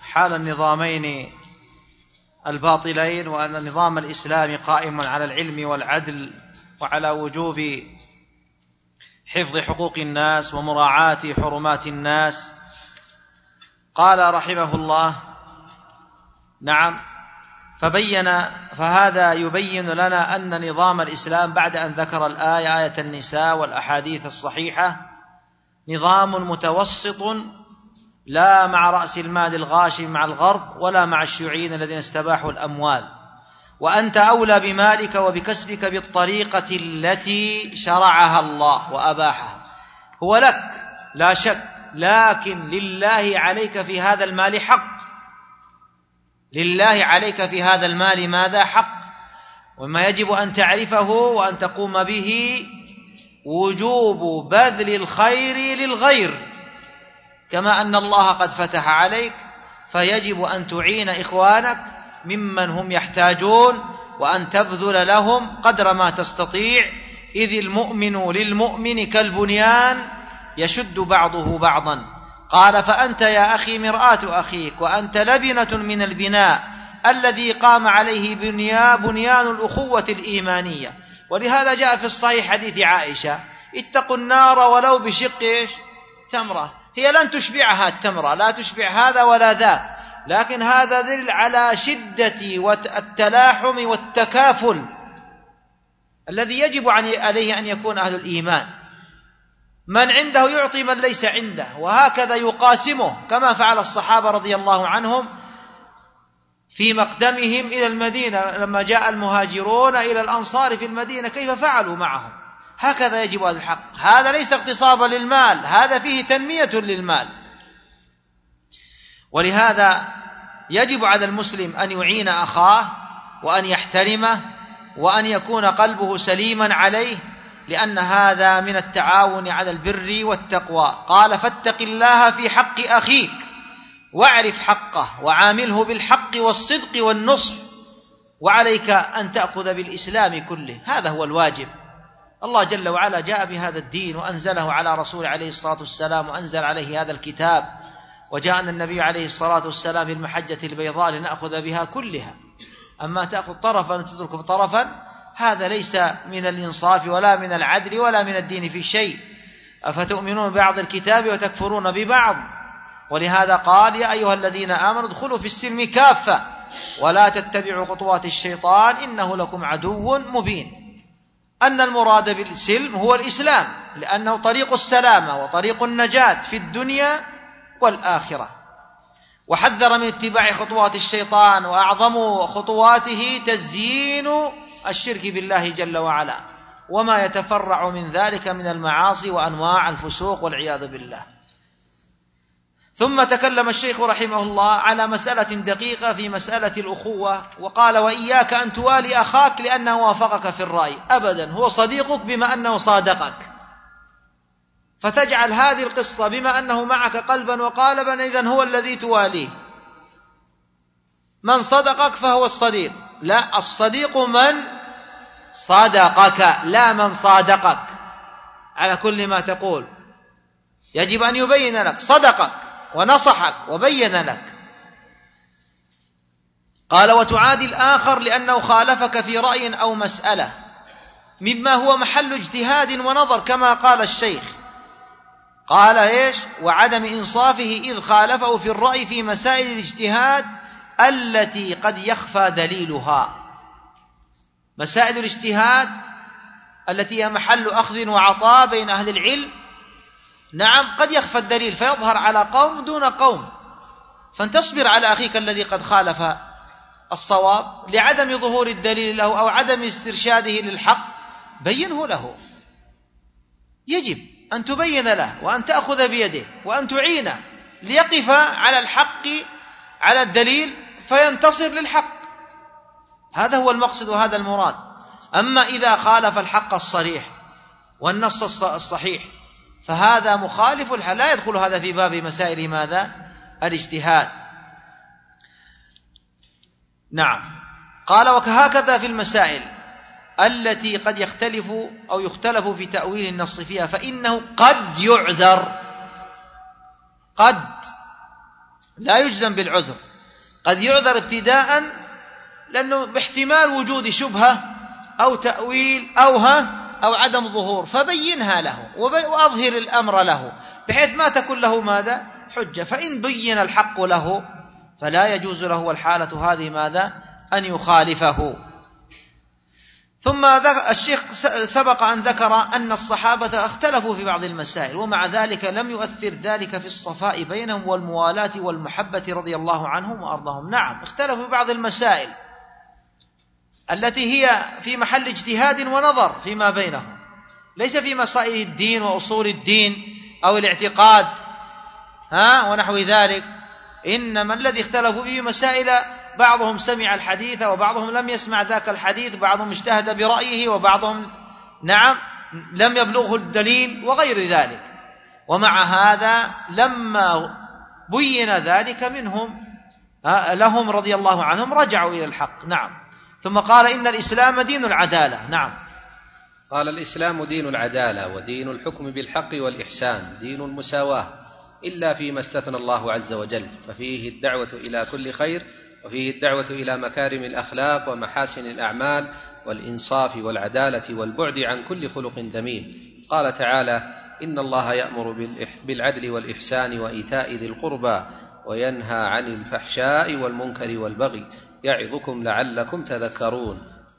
B: حال النظامين الباطلين، وأن النظام الإسلامي قائم على العلم والعدل وعلى وجوب حفظ حقوق الناس ومراعاة حرمات الناس. قال رحمه الله: نعم، فبين فهذا يبين لنا أن نظام الإسلام بعد أن ذكر الآية آية النساء والأحاديث الصحيحة نظام متوسط، لا مع رأس المال الغاشم مع الغرب، ولا مع الشيوعيين الذين استباحوا الأموال. وأنت أولى بمالك وبكسبك بالطريقة التي شرعها الله وأباحها. هو لك لا شك، لكن لله عليك في هذا المال حق. لله عليك في هذا المال ماذا؟ حق. وما يجب أن تعرفه وأن تقوم به وجوب بذل الخير للغير، كما أن الله قد فتح عليك، فيجب أن تعين إخوانك ممن هم يحتاجون، وأن تبذل لهم قدر ما تستطيع، إذ المؤمن للمؤمن كالبنيان يشد بعضه بعضا. قال: فأنت يا أخي مرآة أخيك، وأنت لبنة من البناء الذي قام عليه بنيان الأخوة الإيمانية. ولهذا جاء في الصحيح حديث عائشة: اتقوا النار ولو بشق تمرة. هي لن تشبعها التمرة، لا تشبع هذا ولا ذاك، لكن هذا دليل على شدة التلاحم والتكافل الذي يجب عليه أن يكون أهل الإيمان. من عنده يعطي من ليس عنده، وهكذا يقاسمه، كما فعل الصحابة رضي الله عنهم في مقدمهم إلى المدينة لما جاء المهاجرون إلى الأنصار في المدينة، كيف فعلوا معهم. هكذا يجب أهل الحق. هذا ليس اغتصابا للمال، هذا فيه تنمية للمال. ولهذا يجب على المسلم أن يعين أخاه، وأن يحترمه، وأن يكون قلبه سليما عليه، لأن هذا من التعاون على البر والتقوى. قال: فاتق الله في حق أخيك واعرف حقه، وعامله بالحق والصدق والنصح، وعليك أن تأخذ بالإسلام كله. هذا هو الواجب. الله جل وعلا جاء بهذا الدين وأنزله على رسول عليه الصلاة والسلام، وأنزل عليه هذا الكتاب، وجاءنا النبي عليه الصلاة والسلام في المحجة البيضاء لنأخذ بها كلها. أما تأخذ طرفا تترك طرفا، هذا ليس من الإنصاف ولا من العدل ولا من الدين في شيء. أفتؤمنون ببعض الكتاب وتكفرون ببعض. ولهذا قال: يا أيها الذين آمنوا ادخلوا في السلم كافة ولا تتبعوا خطوات الشيطان إنه لكم عدو مبين. أن المراد بالسلم هو الإسلام، لأنه طريق السلامة وطريق النجاة في الدنيا والآخرة. وحذر من اتباع خطوات الشيطان، وأعظم خطواته تزيين الشرك بالله جل وعلا، وما يتفرع من ذلك من المعاصي وأنواع الفسوق والعياذ بالله. ثم تكلم الشيخ رحمه الله على مسألة دقيقة في مسألة الأخوة، وقال: وإياك أن توالي أخاك لأنه وافقك في الرأي. أبدا، هو صديقك بما أنه صادقك، فتجعل هذه القصة بما أنه معك قلبا وقالبا، إذن هو الذي تواليه. من صدقك فهو الصديق. لا، الصديق من صدقك، لا من صادقك على كل ما تقول. يجب أن يبين لك، صدقك ونصحك وبين لك. قال: وتعادي الآخر لأنه خالفك في رأي أو مسألة مما هو محل اجتهاد ونظر، كما قال الشيخ. قال إيش؟ وعدم إنصافه إذ خالفه في الرأي في مسائل الاجتهاد التي قد يخفى دليلها. مسائل الاجتهاد التي هي محل أخذ وعطاء بين أهل العلم، نعم، قد يخفى الدليل فيظهر على قوم دون قوم، فانتصبر على أخيك الذي قد خالف الصواب لعدم ظهور الدليل له أو عدم استرشاده للحق، بينه له. يجب أن تبين له، وأن تأخذ بيده، وأن تعينه ليقف على الحق على الدليل فينتصر للحق. هذا هو المقصد وهذا المراد. أما إذا خالف الحق الصريح والنص الصحيح فهذا مخالف، لا يدخل هذا في باب مسائل ماذا؟ الاجتهاد. نعم. قال: وكهكذا في المسائل التي قد يختلف أو يختلف في تأويل النص فيها فإنه قد يعذر. قد لا يجزم بالعذر، قد يعذر ابتداء لأنه باحتمال وجود شبهة أو تأويل أو ها أو عدم ظهور، فبينها له وأظهر الأمر له بحيث ما تكون له ماذا حجة. فإن بين الحق له فلا يجوز له والحالة هذه ماذا أن يخالفه. ثم الشيخ سبق أن ذكر أن الصحابة اختلفوا في بعض المسائل، ومع ذلك لم يؤثر ذلك في الصفاء بينهم والموالاة والمحبة رضي الله عنهم وأرضاهم. نعم اختلفوا في بعض المسائل التي هي في محل اجتهاد ونظر فيما بينهم، ليس في مسائل الدين وأصول الدين أو الاعتقاد ها ونحو ذلك، إنما الذي اختلفوا فيه مسائل بعضهم سمع الحديث وبعضهم لم يسمع ذاك الحديث، بعضهم اجتهد برأيه وبعضهم نعم لم يبلغه الدليل وغير ذلك. ومع هذا لما بين ذلك منهم لهم رضي الله عنهم رجعوا إلى الحق. نعم. ثم قال إن الإسلام دين العدالة. نعم.
A: قال الإسلام دين العدالة ودين الحكم بالحق والإحسان، دين المساواة، إلا فيما استثنى الله عز وجل، ففيه الدعوة إلى كل خير، وفيه الدعوة إلى مكارم الأخلاق ومحاسن الأعمال والإنصاف والعدالة والبعد عن كل خلق ذميم. قال تعالى: إن الله يأمر بالعدل والإحسان وإيتاء ذي القربى وينهى عن الفحشاء والمنكر والبغي يعظكم لعلكم تذكرون.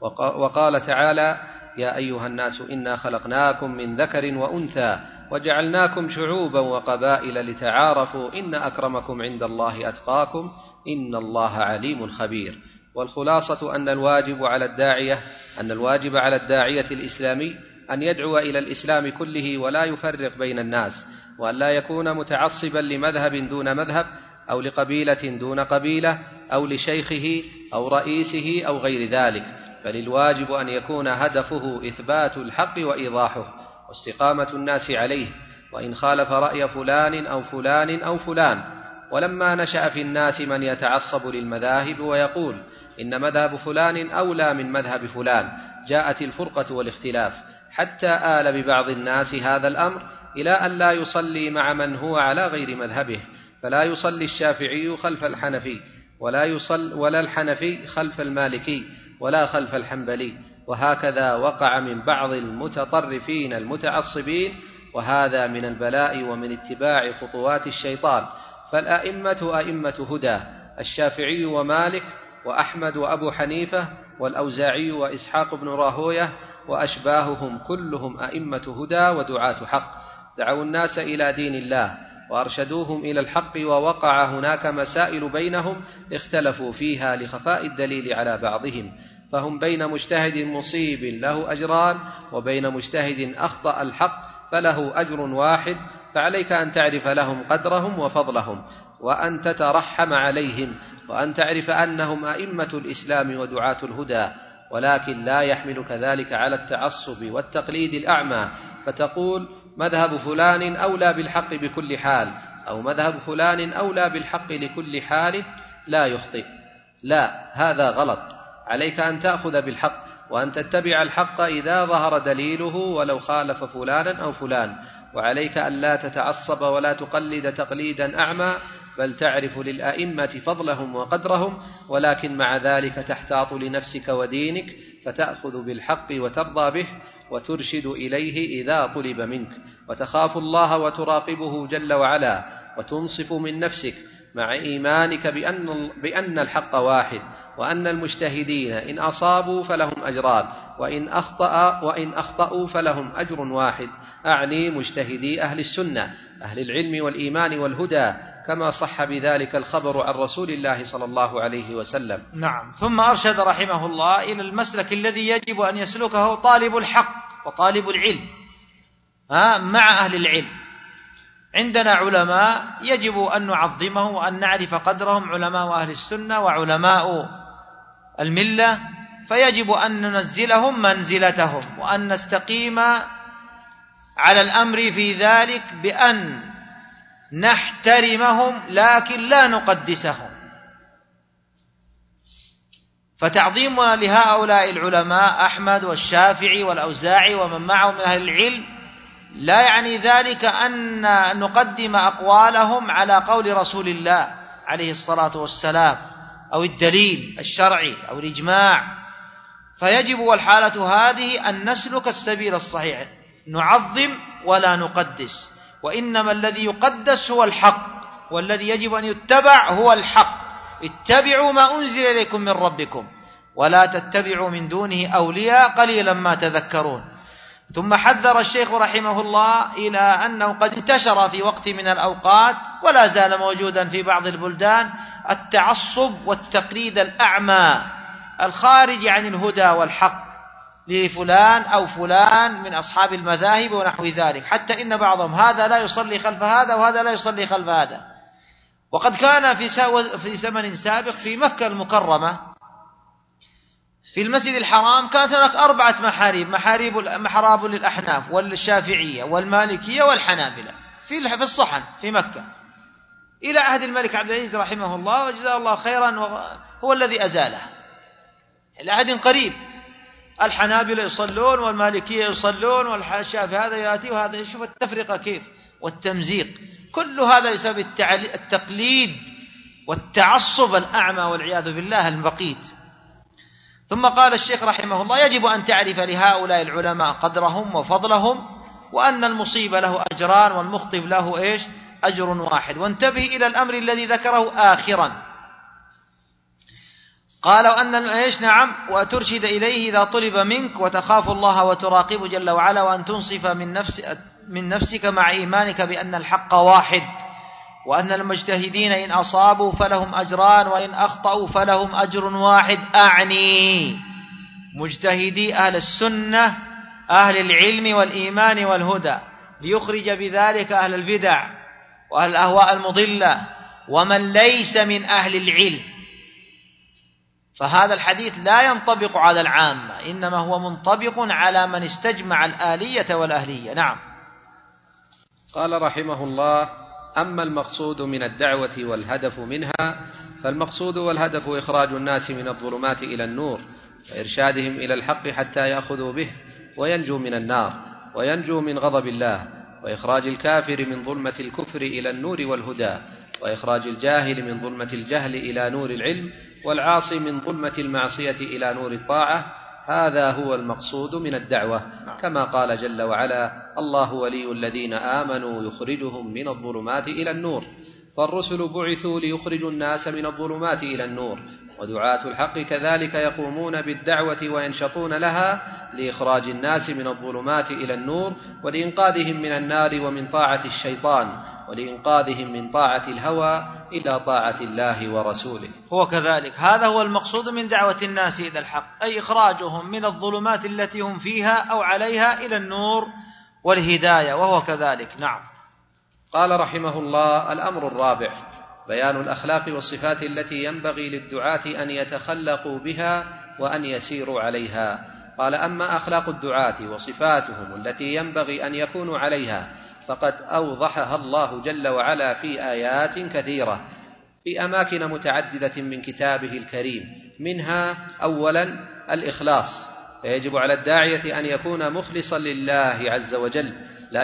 A: وقال تعالى: يا أيها الناس إنا خلقناكم من ذكر وأنثى وجعلناكم شعوبا وقبائل لتعارفوا إن أكرمكم عند الله أتقاكم إن الله عليم خبير. والخلاصة أن الواجب على الداعية أن الواجب على الداعية الإسلامي أن يدعو إلى الإسلام كله ولا يفرق بين الناس، وأن لا يكون متعصبا لمذهب دون مذهب أو لقبيلة دون قبيلة أو لشيخه أو رئيسه أو غير ذلك، بل الواجب أن يكون هدفه إثبات الحق وإيضاحه واستقامة الناس عليه، وإن خالف رأي فلان أو فلان أو فلان. ولما نشأ في الناس من يتعصب للمذاهب ويقول إن مذهب فلان أولى من مذهب فلان، جاءت الفرقة والاختلاف، حتى آل ببعض الناس هذا الأمر إلى أن لا يصلي مع من هو على غير مذهبه، فلا يصلي الشافعي خلف الحنفي ولا يصل ولا الحنفي خلف المالكي ولا خلف الحنبلي، وهكذا وقع من بعض المتطرفين المتعصبين، وهذا من البلاء ومن اتباع خطوات الشيطان. فالأئمة أئمة هدى، الشافعي ومالك وأحمد وأبو حنيفة والأوزاعي وإسحاق بن راهوية وأشباههم كلهم أئمة هدى ودعاة حق، دعوا الناس إلى دين الله وأرشدوهم إلى الحق، ووقع هناك مسائل بينهم اختلفوا فيها لخفاء الدليل على بعضهم، فهم بين مجتهد مصيب له أجران وبين مجتهد أخطأ الحق فله أجر واحد، فعليك أن تعرف لهم قدرهم وفضلهم، وأن تترحم عليهم، وأن تعرف أنهم أئمة الإسلام ودعاة الهدى، ولكن لا يحملك ذلك على التعصب والتقليد الأعمى، فتقول مذهب فلان أولى بالحق بكل حال، أو مذهب فلان أولى بالحق لكل حال، لا يخطئ. لا، هذا غلط. عليك أن تأخذ بالحق وأن تتبع الحق إذا ظهر دليله ولو خالف فلانا أو فلان، وعليك أن لا تتعصب ولا تقلد تقليدا أعمى، بل تعرف للأئمة فضلهم وقدرهم، ولكن مع ذلك تحتاط لنفسك ودينك، فتأخذ بالحق وترضى به وترشد إليه إذا طلب منك، وتخاف الله وتراقبه جل وعلا، وتنصف من نفسك مع إيمانك بأن, بأن الحق واحد، وأن المجتهدين إن أصابوا فلهم أجران، وإن أخطأ وإن أخطأوا فلهم أجر واحد، أعني مجتهدي أهل السنة أهل العلم والإيمان والهدى، كما صح بذلك الخبر عن رسول الله صلى الله عليه وسلم.
B: نعم. ثم أرشد رحمه الله إلى المسلك الذي يجب أن يسلكه طالب الحق وطالب العلم مع أهل العلم. عندنا علماء يجب أن نعظمه وأن نعرف قدرهم، علماء أهل السنة وعلماء الملة، فيجب أن ننزلهم منزلتهم، وأن نستقيم على الأمر في ذلك بأن نحترمهم لكن لا نقدسهم. فتعظيمنا لهؤلاء العلماء أحمد والشافعي والأوزاعي ومن معهم من أهل العلم لا يعني ذلك أن نقدم أقوالهم على قول رسول الله عليه الصلاة والسلام أو الدليل الشرعي أو الإجماع. فيجب والحالة هذه أن نسلك السبيل الصحيح، نعظم ولا نقدس، وإنما الذي يقدس هو الحق، والذي يجب أن يتبع هو الحق. اتبعوا ما أنزل إليكم من ربكم ولا تتبعوا من دونه أولياء قليلا ما تذكرون. ثم حذر الشيخ رحمه الله إلى أنه قد انتشر في وقت من الأوقات ولا زال موجودا في بعض البلدان التعصب والتقليد الأعمى الخارج عن الهدى والحق لفلان أو فلان من أصحاب المذاهب ونحو ذلك، حتى إن بعضهم هذا لا يصلي خلف هذا وهذا لا يصلي خلف هذا. وقد كان في في زمن سابق في مكة المكرمة في المسجد الحرام كانت هناك أربعة محاريب، محاريب محراب للأحناف والشافعية والمالكية والحنابلة في في الصحن في مكة، إلى عهد الملك عبد العزيز رحمه الله وجزاه الله خيرا، هو الذي أزاله إلى عهد قريب. الحنابلة يصلون والمالكية يصلون والشافعي هذا يأتي وهذا، شوف التفرقة كيف والتمزيق، كل هذا بسبب التقليد والتعصب الأعمى والعياذ بالله المبقيت. ثم قال الشيخ رحمه الله: يجب أن تعرف لهؤلاء العلماء قدرهم وفضلهم، وأن المصيب له أجران والمخطئ له إيش؟ أجر واحد. وانتبه إلى الأمر الذي ذكره آخرا، قالوا أن إيش؟ نعم، وترشد إليه إذا طلب منك وتخاف الله وتراقبه جل وعلا، وأن تنصف من, نفس من نفسك مع إيمانك بأن الحق واحد، وأن المجتهدين إن أصابوا فلهم أجران وإن أخطأوا فلهم أجر واحد. أعني مجتهدي أهل السنة أهل العلم والإيمان والهدى، ليخرج بذلك أهل البدع وأهل الأهواء المضلة ومن ليس من أهل العلم. فهذا الحديث لا ينطبق على العامة، إنما هو منطبق على من استجمع الآلية والأهلية. نعم.
A: قال رحمه الله: أما المقصود من الدعوة والهدف منها، فالمقصود والهدف إخراج الناس من الظلمات إلى النور، وإرشادهم إلى الحق حتى يأخذوا به وينجوا من النار وينجوا من غضب الله، وإخراج الكافر من ظلمة الكفر إلى النور والهدى، وإخراج الجاهل من ظلمة الجهل إلى نور العلم، والعاصي من ظلمة المعصية إلى نور الطاعة. هذا هو المقصود من الدعوة، كما قال جل وعلا: الله ولي الذين آمنوا يخرجهم من الظلمات إلى النور. فالرسل بعثوا ليخرجوا الناس من الظلمات إلى النور، ودعاة الحق كذلك يقومون بالدعوة وينشطون لها لإخراج الناس من الظلمات إلى النور، ولإنقاذهم من النار ومن طاعة الشيطان، ولإنقاذهم من طاعة الهوى إلى طاعة الله ورسوله.
B: هو كذلك، هذا هو المقصود من دعوة الناس إلى الحق، أي إخراجهم من الظلمات التي هم فيها أو عليها إلى النور والهداية، وهو كذلك. نعم.
A: قال رحمه الله: الأمر الرابع بيان الأخلاق والصفات التي ينبغي للدعاة أن يتخلقوا بها وأن يسيروا عليها. قال: أما أخلاق الدعاة وصفاتهم التي ينبغي أن يكونوا عليها فقد أوضحها الله جل وعلا في آيات كثيرة في أماكن متعددة من كتابه الكريم، منها أولا الإخلاص، فيجب على الداعية أن يكون مخلصا لله عز وجل،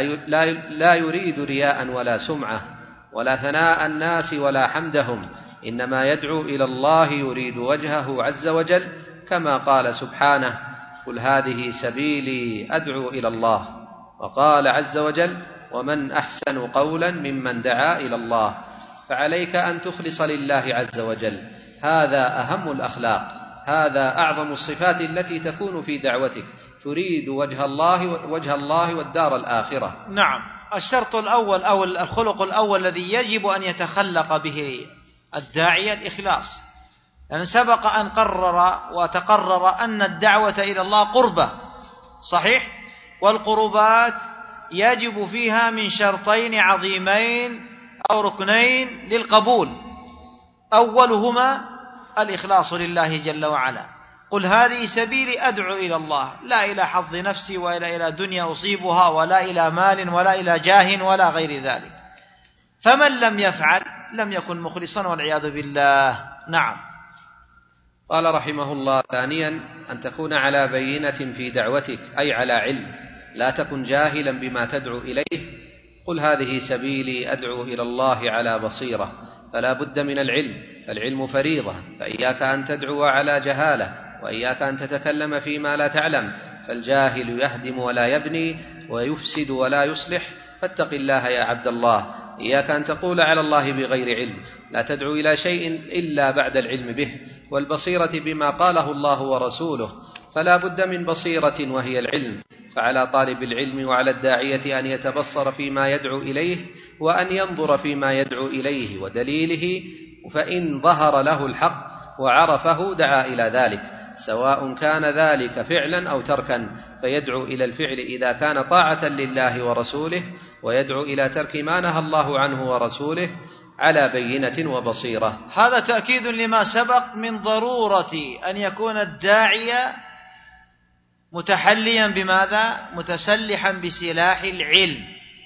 A: لا يريد رياء ولا سمعة ولا ثناء الناس ولا حمدهم، إنما يدعو إلى الله يريد وجهه عز وجل، كما قال سبحانه: قل هذه سبيلي أدعو إلى الله. وقال عز وجل: ومن أحسن قولا ممن دعا إلى الله. فعليك أن تخلص لله عز وجل، هذا أهم الأخلاق، هذا أعظم الصفات التي تكون في دعوتك، تريد وجه الله وجه الله والدار الآخرة.
B: نعم. الشرط الأول أو الخلق الأول الذي يجب أن يتخلق به الداعية الإخلاص، لأن سبق أن قرر وتقرر أن الدعوة إلى الله قربة، صحيح، والقربات يجب فيها من شرطين عظيمين أو ركنين للقبول، أولهما الإخلاص لله جل وعلا. قل هذه سبيلي أدعو إلى الله، لا إلى حظ نفسي ولا إلى دنيا أصيبها ولا إلى مال ولا إلى جاه ولا غير ذلك. فمن لم يفعل لم يكن مخلصا والعياذ بالله. نعم.
A: قال رحمه الله: ثانيا أن تكون على بينة في دعوتك، أي على علم، لا تكن جاهلا بما تدعو إليه. قل هذه سبيلي أدعو إلى الله على بصيرة، فلا بد من العلم، فالعلم فريضة، فإياك أن تدعو على جهالة، وإياك أن تتكلم فيما لا تعلم، فالجاهل يهدم ولا يبني، ويفسد ولا يصلح، فاتق الله يا عبد الله. إياك أن تقول على الله بغير علم، لا تدعو إلى شيء إلا بعد العلم به والبصيرة بما قاله الله ورسوله، فلا بد من بصيرة وهي العلم. فعلى طالب العلم وعلى الداعية أن يتبصر فيما يدعو إليه، وأن ينظر فيما يدعو إليه ودليله، فإن ظهر له الحق وعرفه دعا إلى ذلك، سواء كان ذلك فعلا أو تركا، فيدعو إلى الفعل إذا كان طاعة لله ورسوله، ويدعو إلى ترك ما نهى الله عنه ورسوله على بينة وبصيرة.
B: هذا تأكيد لما سبق من ضرورة أن يكون الداعية متحليا بماذا؟ متسلحا بسلاح العلم،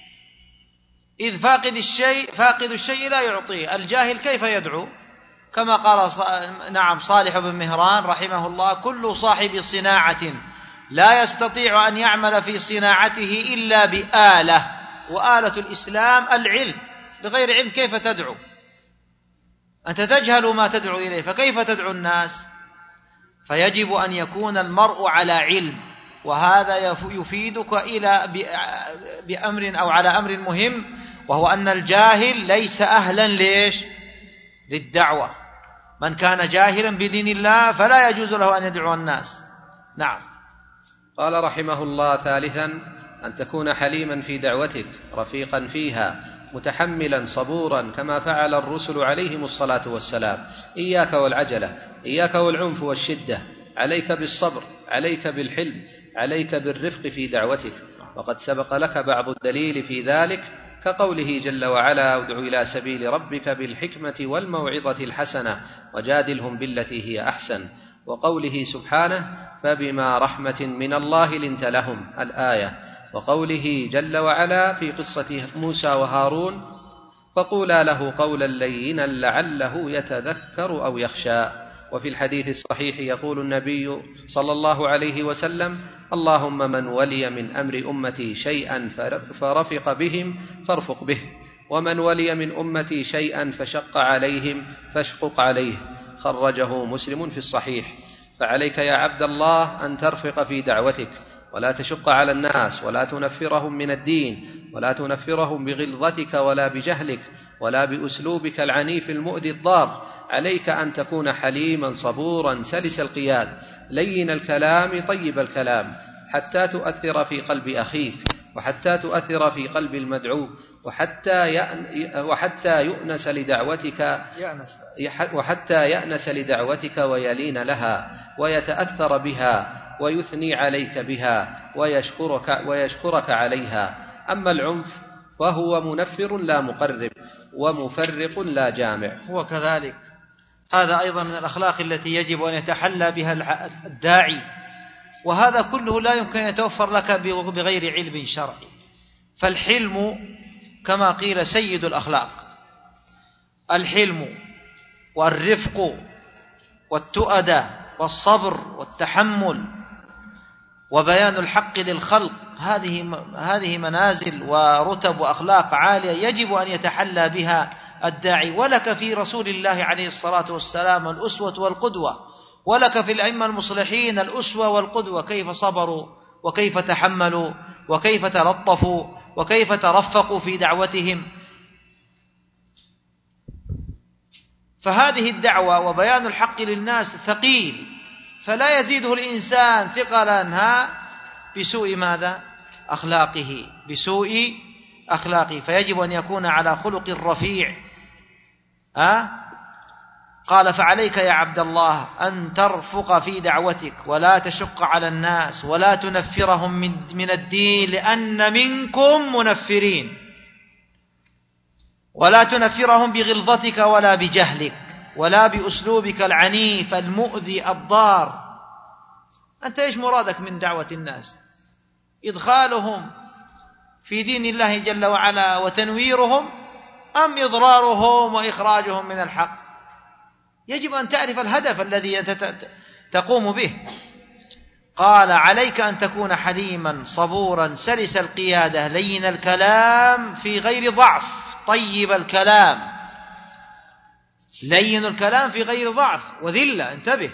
B: إذ فاقد الشيء فاقد الشيء لا يعطيه. الجاهل كيف يدعو؟ كما قال نعم صالح بن مهران رحمه الله: كل صاحب صناعة لا يستطيع أن يعمل في صناعته إلا بآلة، وآلة الإسلام العلم، بغير علم كيف تدعو؟ أنت تجهل ما تدعو إليه، فكيف تدعو الناس؟ فيجب أن يكون المرء على علم، وهذا يفيدك إلى بأمر أو على أمر مهم، وهو أن الجاهل ليس أهلا ليش؟ للدعوة. من كان جاهلا بدين الله فلا يجوز له أن يدعو الناس. نعم.
A: قال رحمه الله: ثالثا أن تكون حليما في دعوتك، رفيقا فيها، متحملا صبورا، كما فعل الرسل عليهم الصلاة والسلام. إياك والعجلة، إياك والعنف والشدة، عليك بالصبر، عليك بالحلم، عليك بالرفق في دعوتك، وقد سبق لك بعض الدليل في ذلك، كقوله جل وعلا: ادع إلى سبيل ربك بالحكمة والموعظة الحسنة وجادلهم بالتي هي أحسن، وقوله سبحانه: فبما رحمة من الله لنت لهم، الآية، وقوله جل وعلا في قصة موسى وهارون: فقولا له قولا لينا لعله يتذكر أو يخشى. وفي الحديث الصحيح يقول النبي صلى الله عليه وسلم: اللهم من ولي من أمر أمتي شيئا فرفق بهم فارفق به، ومن ولي من أمتي شيئا فشق عليهم فاشقق عليه. خرجه مسلم في الصحيح. فعليك يا عبد الله أن ترفق في دعوتك، ولا تشق على الناس، ولا تنفرهم من الدين، ولا تنفرهم بغلظتك ولا بجهلك ولا بأسلوبك العنيف المؤذي الضار. عليك أن تكون حليما صبورا سلس القياد، لين الكلام طيب الكلام، حتى تؤثر في قلب أخيك، وحتى تؤثر في قلب المدعو، وحتى وحتى يؤنس لدعوتك وحتى يأنس لدعوتك ويلين لها ويتأثر بها ويثني عليك بها ويشكرك ويشكرك عليها. أما العنف فهو منفر لا مقرب، ومفرق لا جامع.
B: هو كذلك. هذا أيضا من الأخلاق التي يجب أن يتحلى بها الداعي، وهذا كله لا يمكن أن يتوفر لك بغير علم شرعي. فالحلم كما قيل سيد الأخلاق، الحلم والرفق والتؤدة والصبر والتحمل وبيان الحق للخلق، هذه هذه منازل ورتب وأخلاق عالية يجب أن يتحلى بها الداعي. ولك في رسول الله عليه الصلاة والسلام الأسوة والقدوة، ولك في الأئمة المصلحين الأسوة والقدوة، كيف صبروا وكيف تحملوا وكيف تلطفوا وكيف ترفقوا في دعوتهم. فهذه الدعوة وبيان الحق للناس ثقيل، فلا يزيده الإنسان ثقلا ها بسوء ماذا؟ أخلاقه، بسوء أخلاقه. فيجب أن يكون على خلق رفيع. أه؟ قال: فعليك يا عبد الله أن ترفق في دعوتك، ولا تشق على الناس، ولا تنفرهم من, من الدين، لأن منكم منفرين، ولا تنفرهم بغلظتك ولا بجهلك ولا بأسلوبك العنيف المؤذي الضار. أنت إيش مرادك من دعوة الناس؟ إدخالهم في دين الله جل وعلا وتنويرهم، أم إضرارهم وإخراجهم من الحق؟ يجب أن تعرف الهدف الذي تقوم به. قال: عليك أن تكون حليما صبورا سلس القيادة، لين الكلام في غير ضعف، طيب الكلام، لين الكلام في غير ضعف وذلة، انتبه،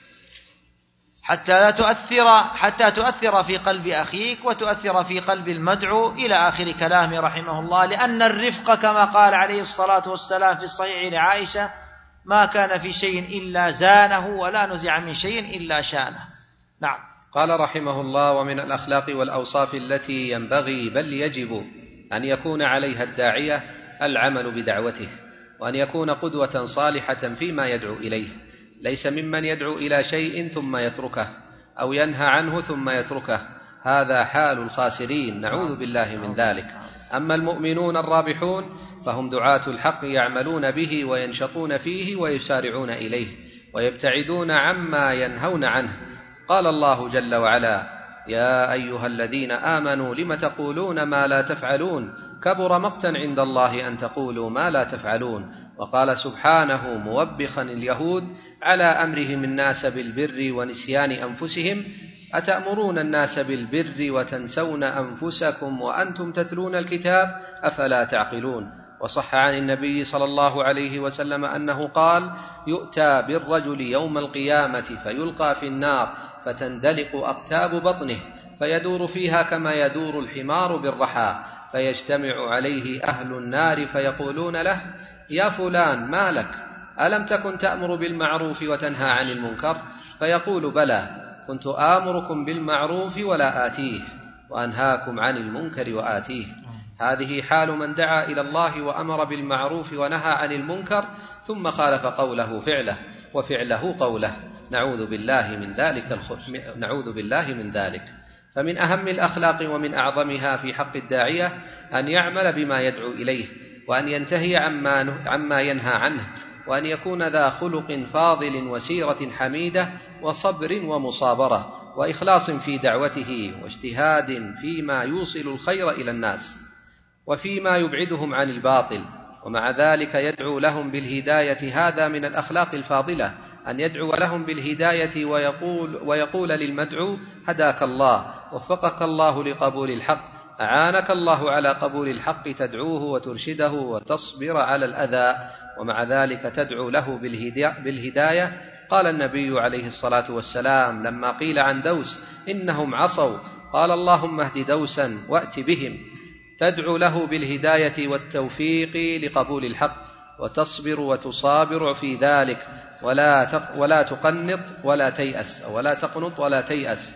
B: حتى لا تؤثر حتى تؤثر في قلب أخيك وتؤثر في قلب المدعو إلى آخر كلامه رحمه الله. لأن الرفق كما قال عليه الصلاة والسلام في الصحيح لعائشة: ما كان في شيء إلا زانه ولا نزع من شيء إلا شانه. نعم.
A: قال رحمه الله: ومن الأخلاق والأوصاف التي ينبغي بل يجب أن يكون عليها الداعية العمل بدعوته، وأن يكون قدوة صالحة فيما يدعو إليه، ليس ممن يدعو إلى شيء ثم يتركه أو ينهى عنه ثم يتركه، هذا حال الخاسرين، نعوذ بالله من ذلك. أما المؤمنون الرابحون فهم دعاة الحق يعملون به وينشطون فيه ويسارعون إليه ويبتعدون عما ينهون عنه. قال الله جل وعلا: يا أيها الذين آمنوا لم تقولون ما لا تفعلون كبر مقتا عند الله أن تقولوا ما لا تفعلون. وقال سبحانه موبخا اليهود على أمرهم الناس بالبر ونسيان أنفسهم: أتأمرون الناس بالبر وتنسون أنفسكم وأنتم تتلون الكتاب أفلا تعقلون. وصح عن النبي صلى الله عليه وسلم أنه قال: يؤتى بالرجل يوم القيامة فيلقى في النار فتندلق أقتاب بطنه فيدور فيها كما يدور الحمار بالرحى، فيجتمع عليه أهل النار فيقولون له: يا فلان ما لك؟ ألم تكن تأمر بالمعروف وتنهى عن المنكر؟ فيقول: بلى، كنت آمركم بالمعروف ولا آتيه وأنهاكم عن المنكر وآتيه. هذه حال من دعا إلى الله وأمر بالمعروف ونهى عن المنكر ثم خالف قوله فعله وفعله قوله، نعوذ بالله من ذلك الخ... نعوذ بالله من ذلك. فمن أهم الأخلاق ومن أعظمها في حق الداعية أن يعمل بما يدعو إليه، وأن ينتهي عما, عما ينهى عنه، وأن يكون ذا خلق فاضل وسيرة حميدة وصبر ومصابرة وإخلاص في دعوته واجتهاد فيما يوصل الخير إلى الناس وفيما يبعدهم عن الباطل، ومع ذلك يدعو لهم بالهداية. هذا من الأخلاق الفاضلة، أن يدعو لهم بالهداية ويقول, ويقول للمدعو: هداك الله، وفقك الله لقبول الحق، أعانك الله على قبول الحق، تدعوه وترشده وتصبر على الأذى، ومع ذلك تدعو له بالهداية. قال النبي عليه الصلاة والسلام لما قيل عن دوس إنهم عصوا، قال: اللهم اهد دوسا وأت بهم. تدعو له بالهداية والتوفيق لقبول الحق، وتصبر وتصابر في ذلك، ولا ولا تقنط ولا تيأس، ولا تقنط ولا تيأس،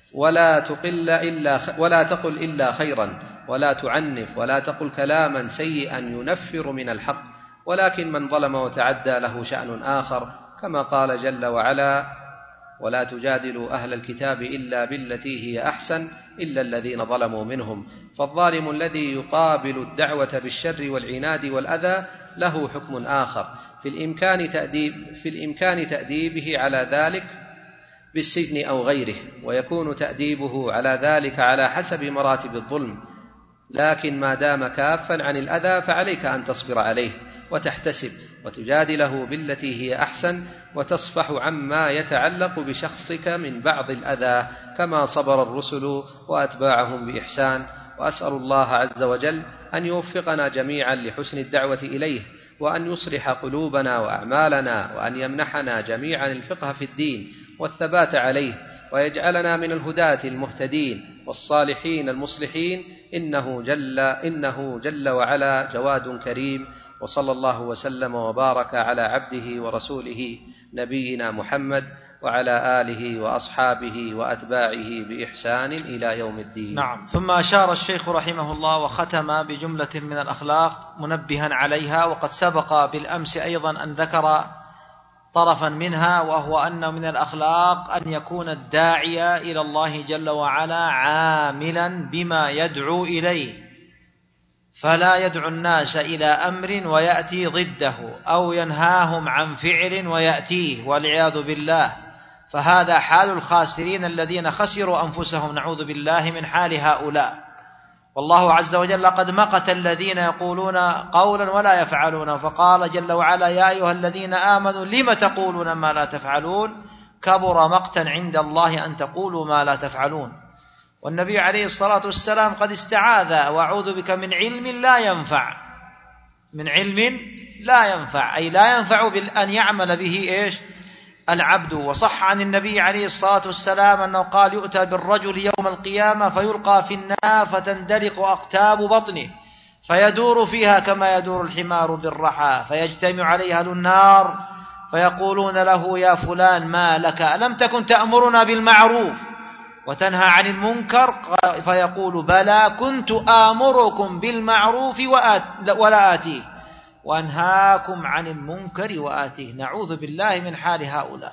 A: ولا تقل إلا ولا تقل إلا خيرا، ولا تعنف، ولا تقل كلاما سيئا ينفر من الحق، ولكن من ظلم وتعدى له شأن آخر، كما قال جل وعلا: ولا تجادلوا أهل الكتاب إلا بالتي هي أحسن إلا الذين ظلموا منهم. فالظالم الذي يقابل الدعوة بالشر والعناد والأذى له حكم آخر، في الإمكان تأديب في الإمكان تأديبه على ذلك بالسجن أو غيره، ويكون تأديبه على ذلك على حسب مراتب الظلم، لكن ما دام كافا عن الأذى فعليك أن تصبر عليه وتحتسب وتجادله بالتي هي أحسن، وتصفح عما يتعلق بشخصك من بعض الأذى كما صبر الرسل وأتباعهم بإحسان. وأسأل الله عز وجل أن يوفقنا جميعا لحسن الدعوة إليه، وأن يصلح قلوبنا وأعمالنا، وأن يمنحنا جميعا الفقه في الدين والثبات عليه، ويجعلنا من الهداة المهتدين والصالحين المصلحين، إنه جل, إنه جل وعلا جواد كريم. وصلى الله وسلم وبارك على عبده ورسوله نبينا محمد وعلى آله وأصحابه وأتباعه بإحسان إلى يوم الدين.
B: نعم. ثم أشار الشيخ رحمه الله وختم بجملة من الأخلاق منبها عليها، وقد سبق بالأمس أيضا أن ذكر طرفا منها، وهو أن من الأخلاق أن يكون الداعية إلى الله جل وعلا عاملا بما يدعو إليه، فلا يدعو الناس إلى أمر ويأتي ضده، أو ينهاهم عن فعل ويأتيه، والعياذ بالله، فهذا حال الخاسرين الذين خسروا أنفسهم، نعوذ بالله من حال هؤلاء. والله عز وجل قد مقت الذين يقولون قولا ولا يفعلون، فقال جل وعلا: يا أيها الذين آمنوا لم تقولون ما لا تفعلون كبر مقتا عند الله أن تقولوا ما لا تفعلون. والنبي عليه الصلاة والسلام قد استعاذ: وأعوذ بك من علم لا ينفع، من علم لا ينفع، أي لا ينفع بأن يعمل به إيش العبد. وصح عن النبي عليه الصلاة والسلام أنه قال يؤتى بالرجل يوم القيامة فيلقى في النار فتندلق أقتاب بطنه فيدور فيها كما يدور الحمار بالرحى، فيجتمع عليها أهل النار فيقولون له يا فلان ما لك ألم تكن تأمرنا بالمعروف وتنهى عن المنكر؟ فيقول بلى كنت آمركم بالمعروف ولا آتيه وأنهاكم عن المنكر وآتيه. نعوذ بالله من حال هؤلاء.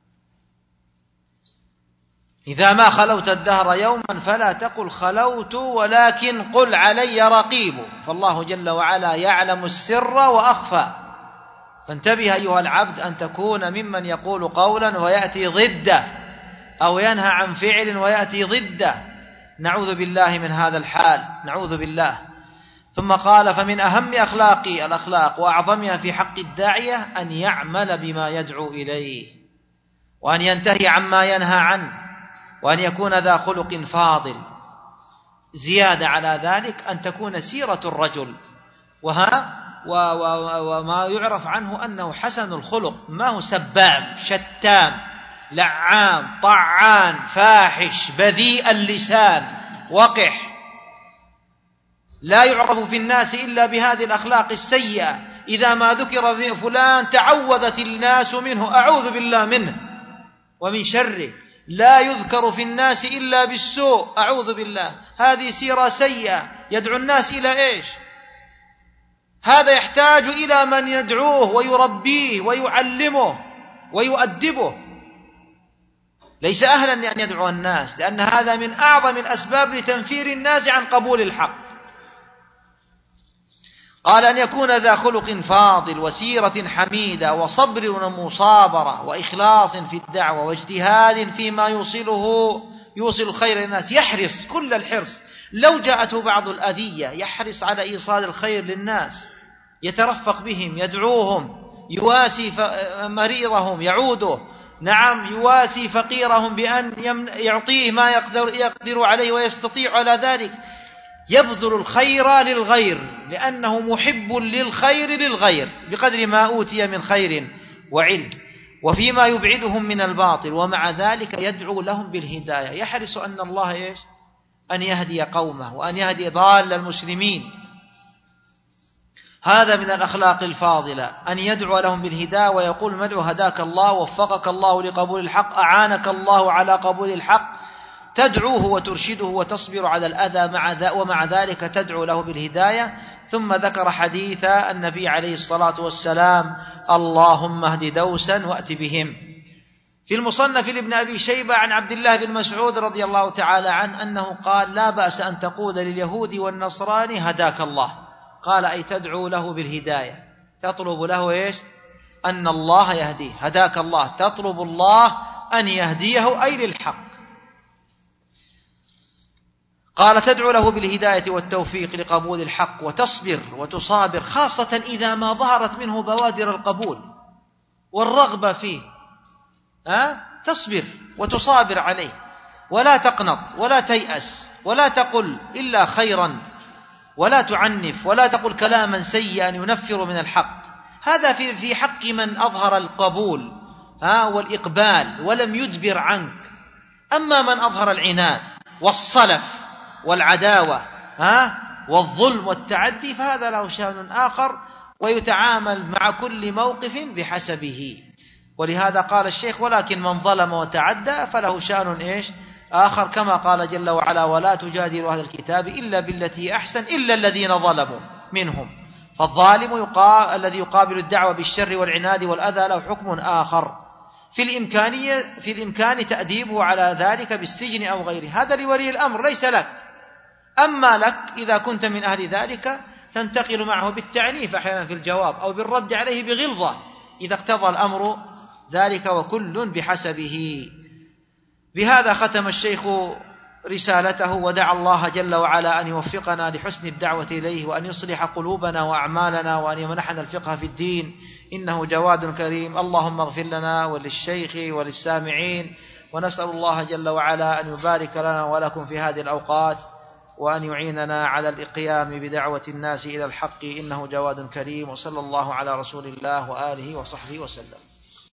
B: إذا ما خلوت الدهر يوما فلا تقل خلوت ولكن قل علي رقيب، فالله جل وعلا يعلم السر وأخفى. فانتبه أيها العبد أن تكون ممن يقول قولا ويأتي ضده، أو ينهى عن فعل ويأتي ضده. نعوذ بالله من هذا الحال، نعوذ بالله. ثم قال فمن أهم أخلاق الأخلاق وأعظمها في حق الداعية أن يعمل بما يدعو إليه، وأن ينتهي عما ينهى عنه، وأن يكون ذا خلق فاضل. زيادة على ذلك أن تكون سيرة الرجل وها وما يعرف عنه أنه حسن الخلق، ما هو سباب شتام لعان طعان فاحش بذيء اللسان وقح، لا يعرف في الناس إلا بهذه الأخلاق السيئة. إذا ما ذكر في فلان تعوذت الناس منه، أعوذ بالله منه ومن شره. لا يذكر في الناس إلا بالسوء، أعوذ بالله. هذه سيرة سيئة يدعو الناس إلى إيش؟ هذا يحتاج إلى من يدعوه ويربيه ويعلمه ويؤدبه، ليس أهلا أن يدعو الناس، لأن هذا من أعظم الأسباب لتنفير الناس عن قبول الحق. قال أن يكون ذا خلق فاضل وسيرة حميدة وصبر ومصابرة وإخلاص في الدعوة واجتهاد فيما يوصله يوصل الخير للناس، يحرص كل الحرص. لو جاءته بعض الأذية يحرص على إيصال الخير للناس، يترفق بهم، يدعوهم، يواسي مريضهم يعوده، نعم يواسي فقيرهم بأن يعطيه ما يقدر, يقدر عليه ويستطيع على ذلك، يبذل الخير للغير لأنه محب للخير للغير بقدر ما أوتي من خير وعلم، وفيما يبعدهم من الباطل. ومع ذلك يدعو لهم بالهداية، يحرص أن الله إيش؟ أن يهدي قومه وأن يهدي ضال المسلمين. هذا من الأخلاق الفاضلة، أن يدعو لهم بالهداية ويقول مدعو هداك الله وفقك الله لقبول الحق، أعانك الله على قبول الحق، تدعوه وترشده وتصبر على الأذى مع ومع ذلك تدعو له بالهداية. ثم ذكر حديث النبي عليه الصلاة والسلام اللهم اهد دوسا وأت بهم. في المصنف لابن أبي شيبة عن عبد الله بن مسعود رضي الله تعالى عنه أنه قال لا بأس أن تقول لليهود والنصراني هداك الله، قال أي تدعو له بالهداية، تطلب له إيش؟ أن الله يهديه، هداك الله، تطلب الله أن يهديه أي للحق. قال تدعو له بالهداية والتوفيق لقبول الحق، وتصبر وتصابر خاصة إذا ما ظهرت منه بوادر القبول والرغبة فيه، أه؟ تصبر وتصابر عليه، ولا تقنط ولا تيأس ولا تقل إلا خيرا، ولا تعنف ولا تقل كلاما سيئا ينفر من الحق. هذا في في حق من أظهر القبول ها والإقبال ولم يدبر عنك. أما من أظهر العناد والصلف والعداوة ها والظلم والتعدي فهذا له شأن آخر، ويتعامل مع كل موقف بحسبه. ولهذا قال الشيخ ولكن من ظلم وتعدى فله شأن إيش آخر، كما قال جل وعلا ولا تجادلوا أهل الكتاب إلا بالتي أحسن إلا الذين ظلموا منهم. فالظالم يقال الذي يقابل الدعوة بالشر والعناد والأذى له حكم آخر، في الإمكانية في الإمكان تأديبه على ذلك بالسجن أو غيره، هذا لولي الأمر ليس لك. أما لك إذا كنت من أهل ذلك تنتقل معه بالتعنيف أحيانا في الجواب أو بالرد عليه بغلظة إذا اقتضى الأمر ذلك، وكل بحسبه. بهذا ختم الشيخ رسالته، ودعا الله جل وعلا أن يوفقنا لحسن الدعوة إليه، وأن يصلح قلوبنا وأعمالنا، وأن يمنحنا الفقه في الدين، إنه جواد كريم. اللهم اغفر لنا وللشيخ وللسامعين، ونسأل الله جل وعلا أن يبارك لنا ولكم في هذه الأوقات، وأن يعيننا على القيام بدعوة الناس إلى الحق، إنه جواد كريم. وصلى الله على رسول الله وآله وصحبه وسلم.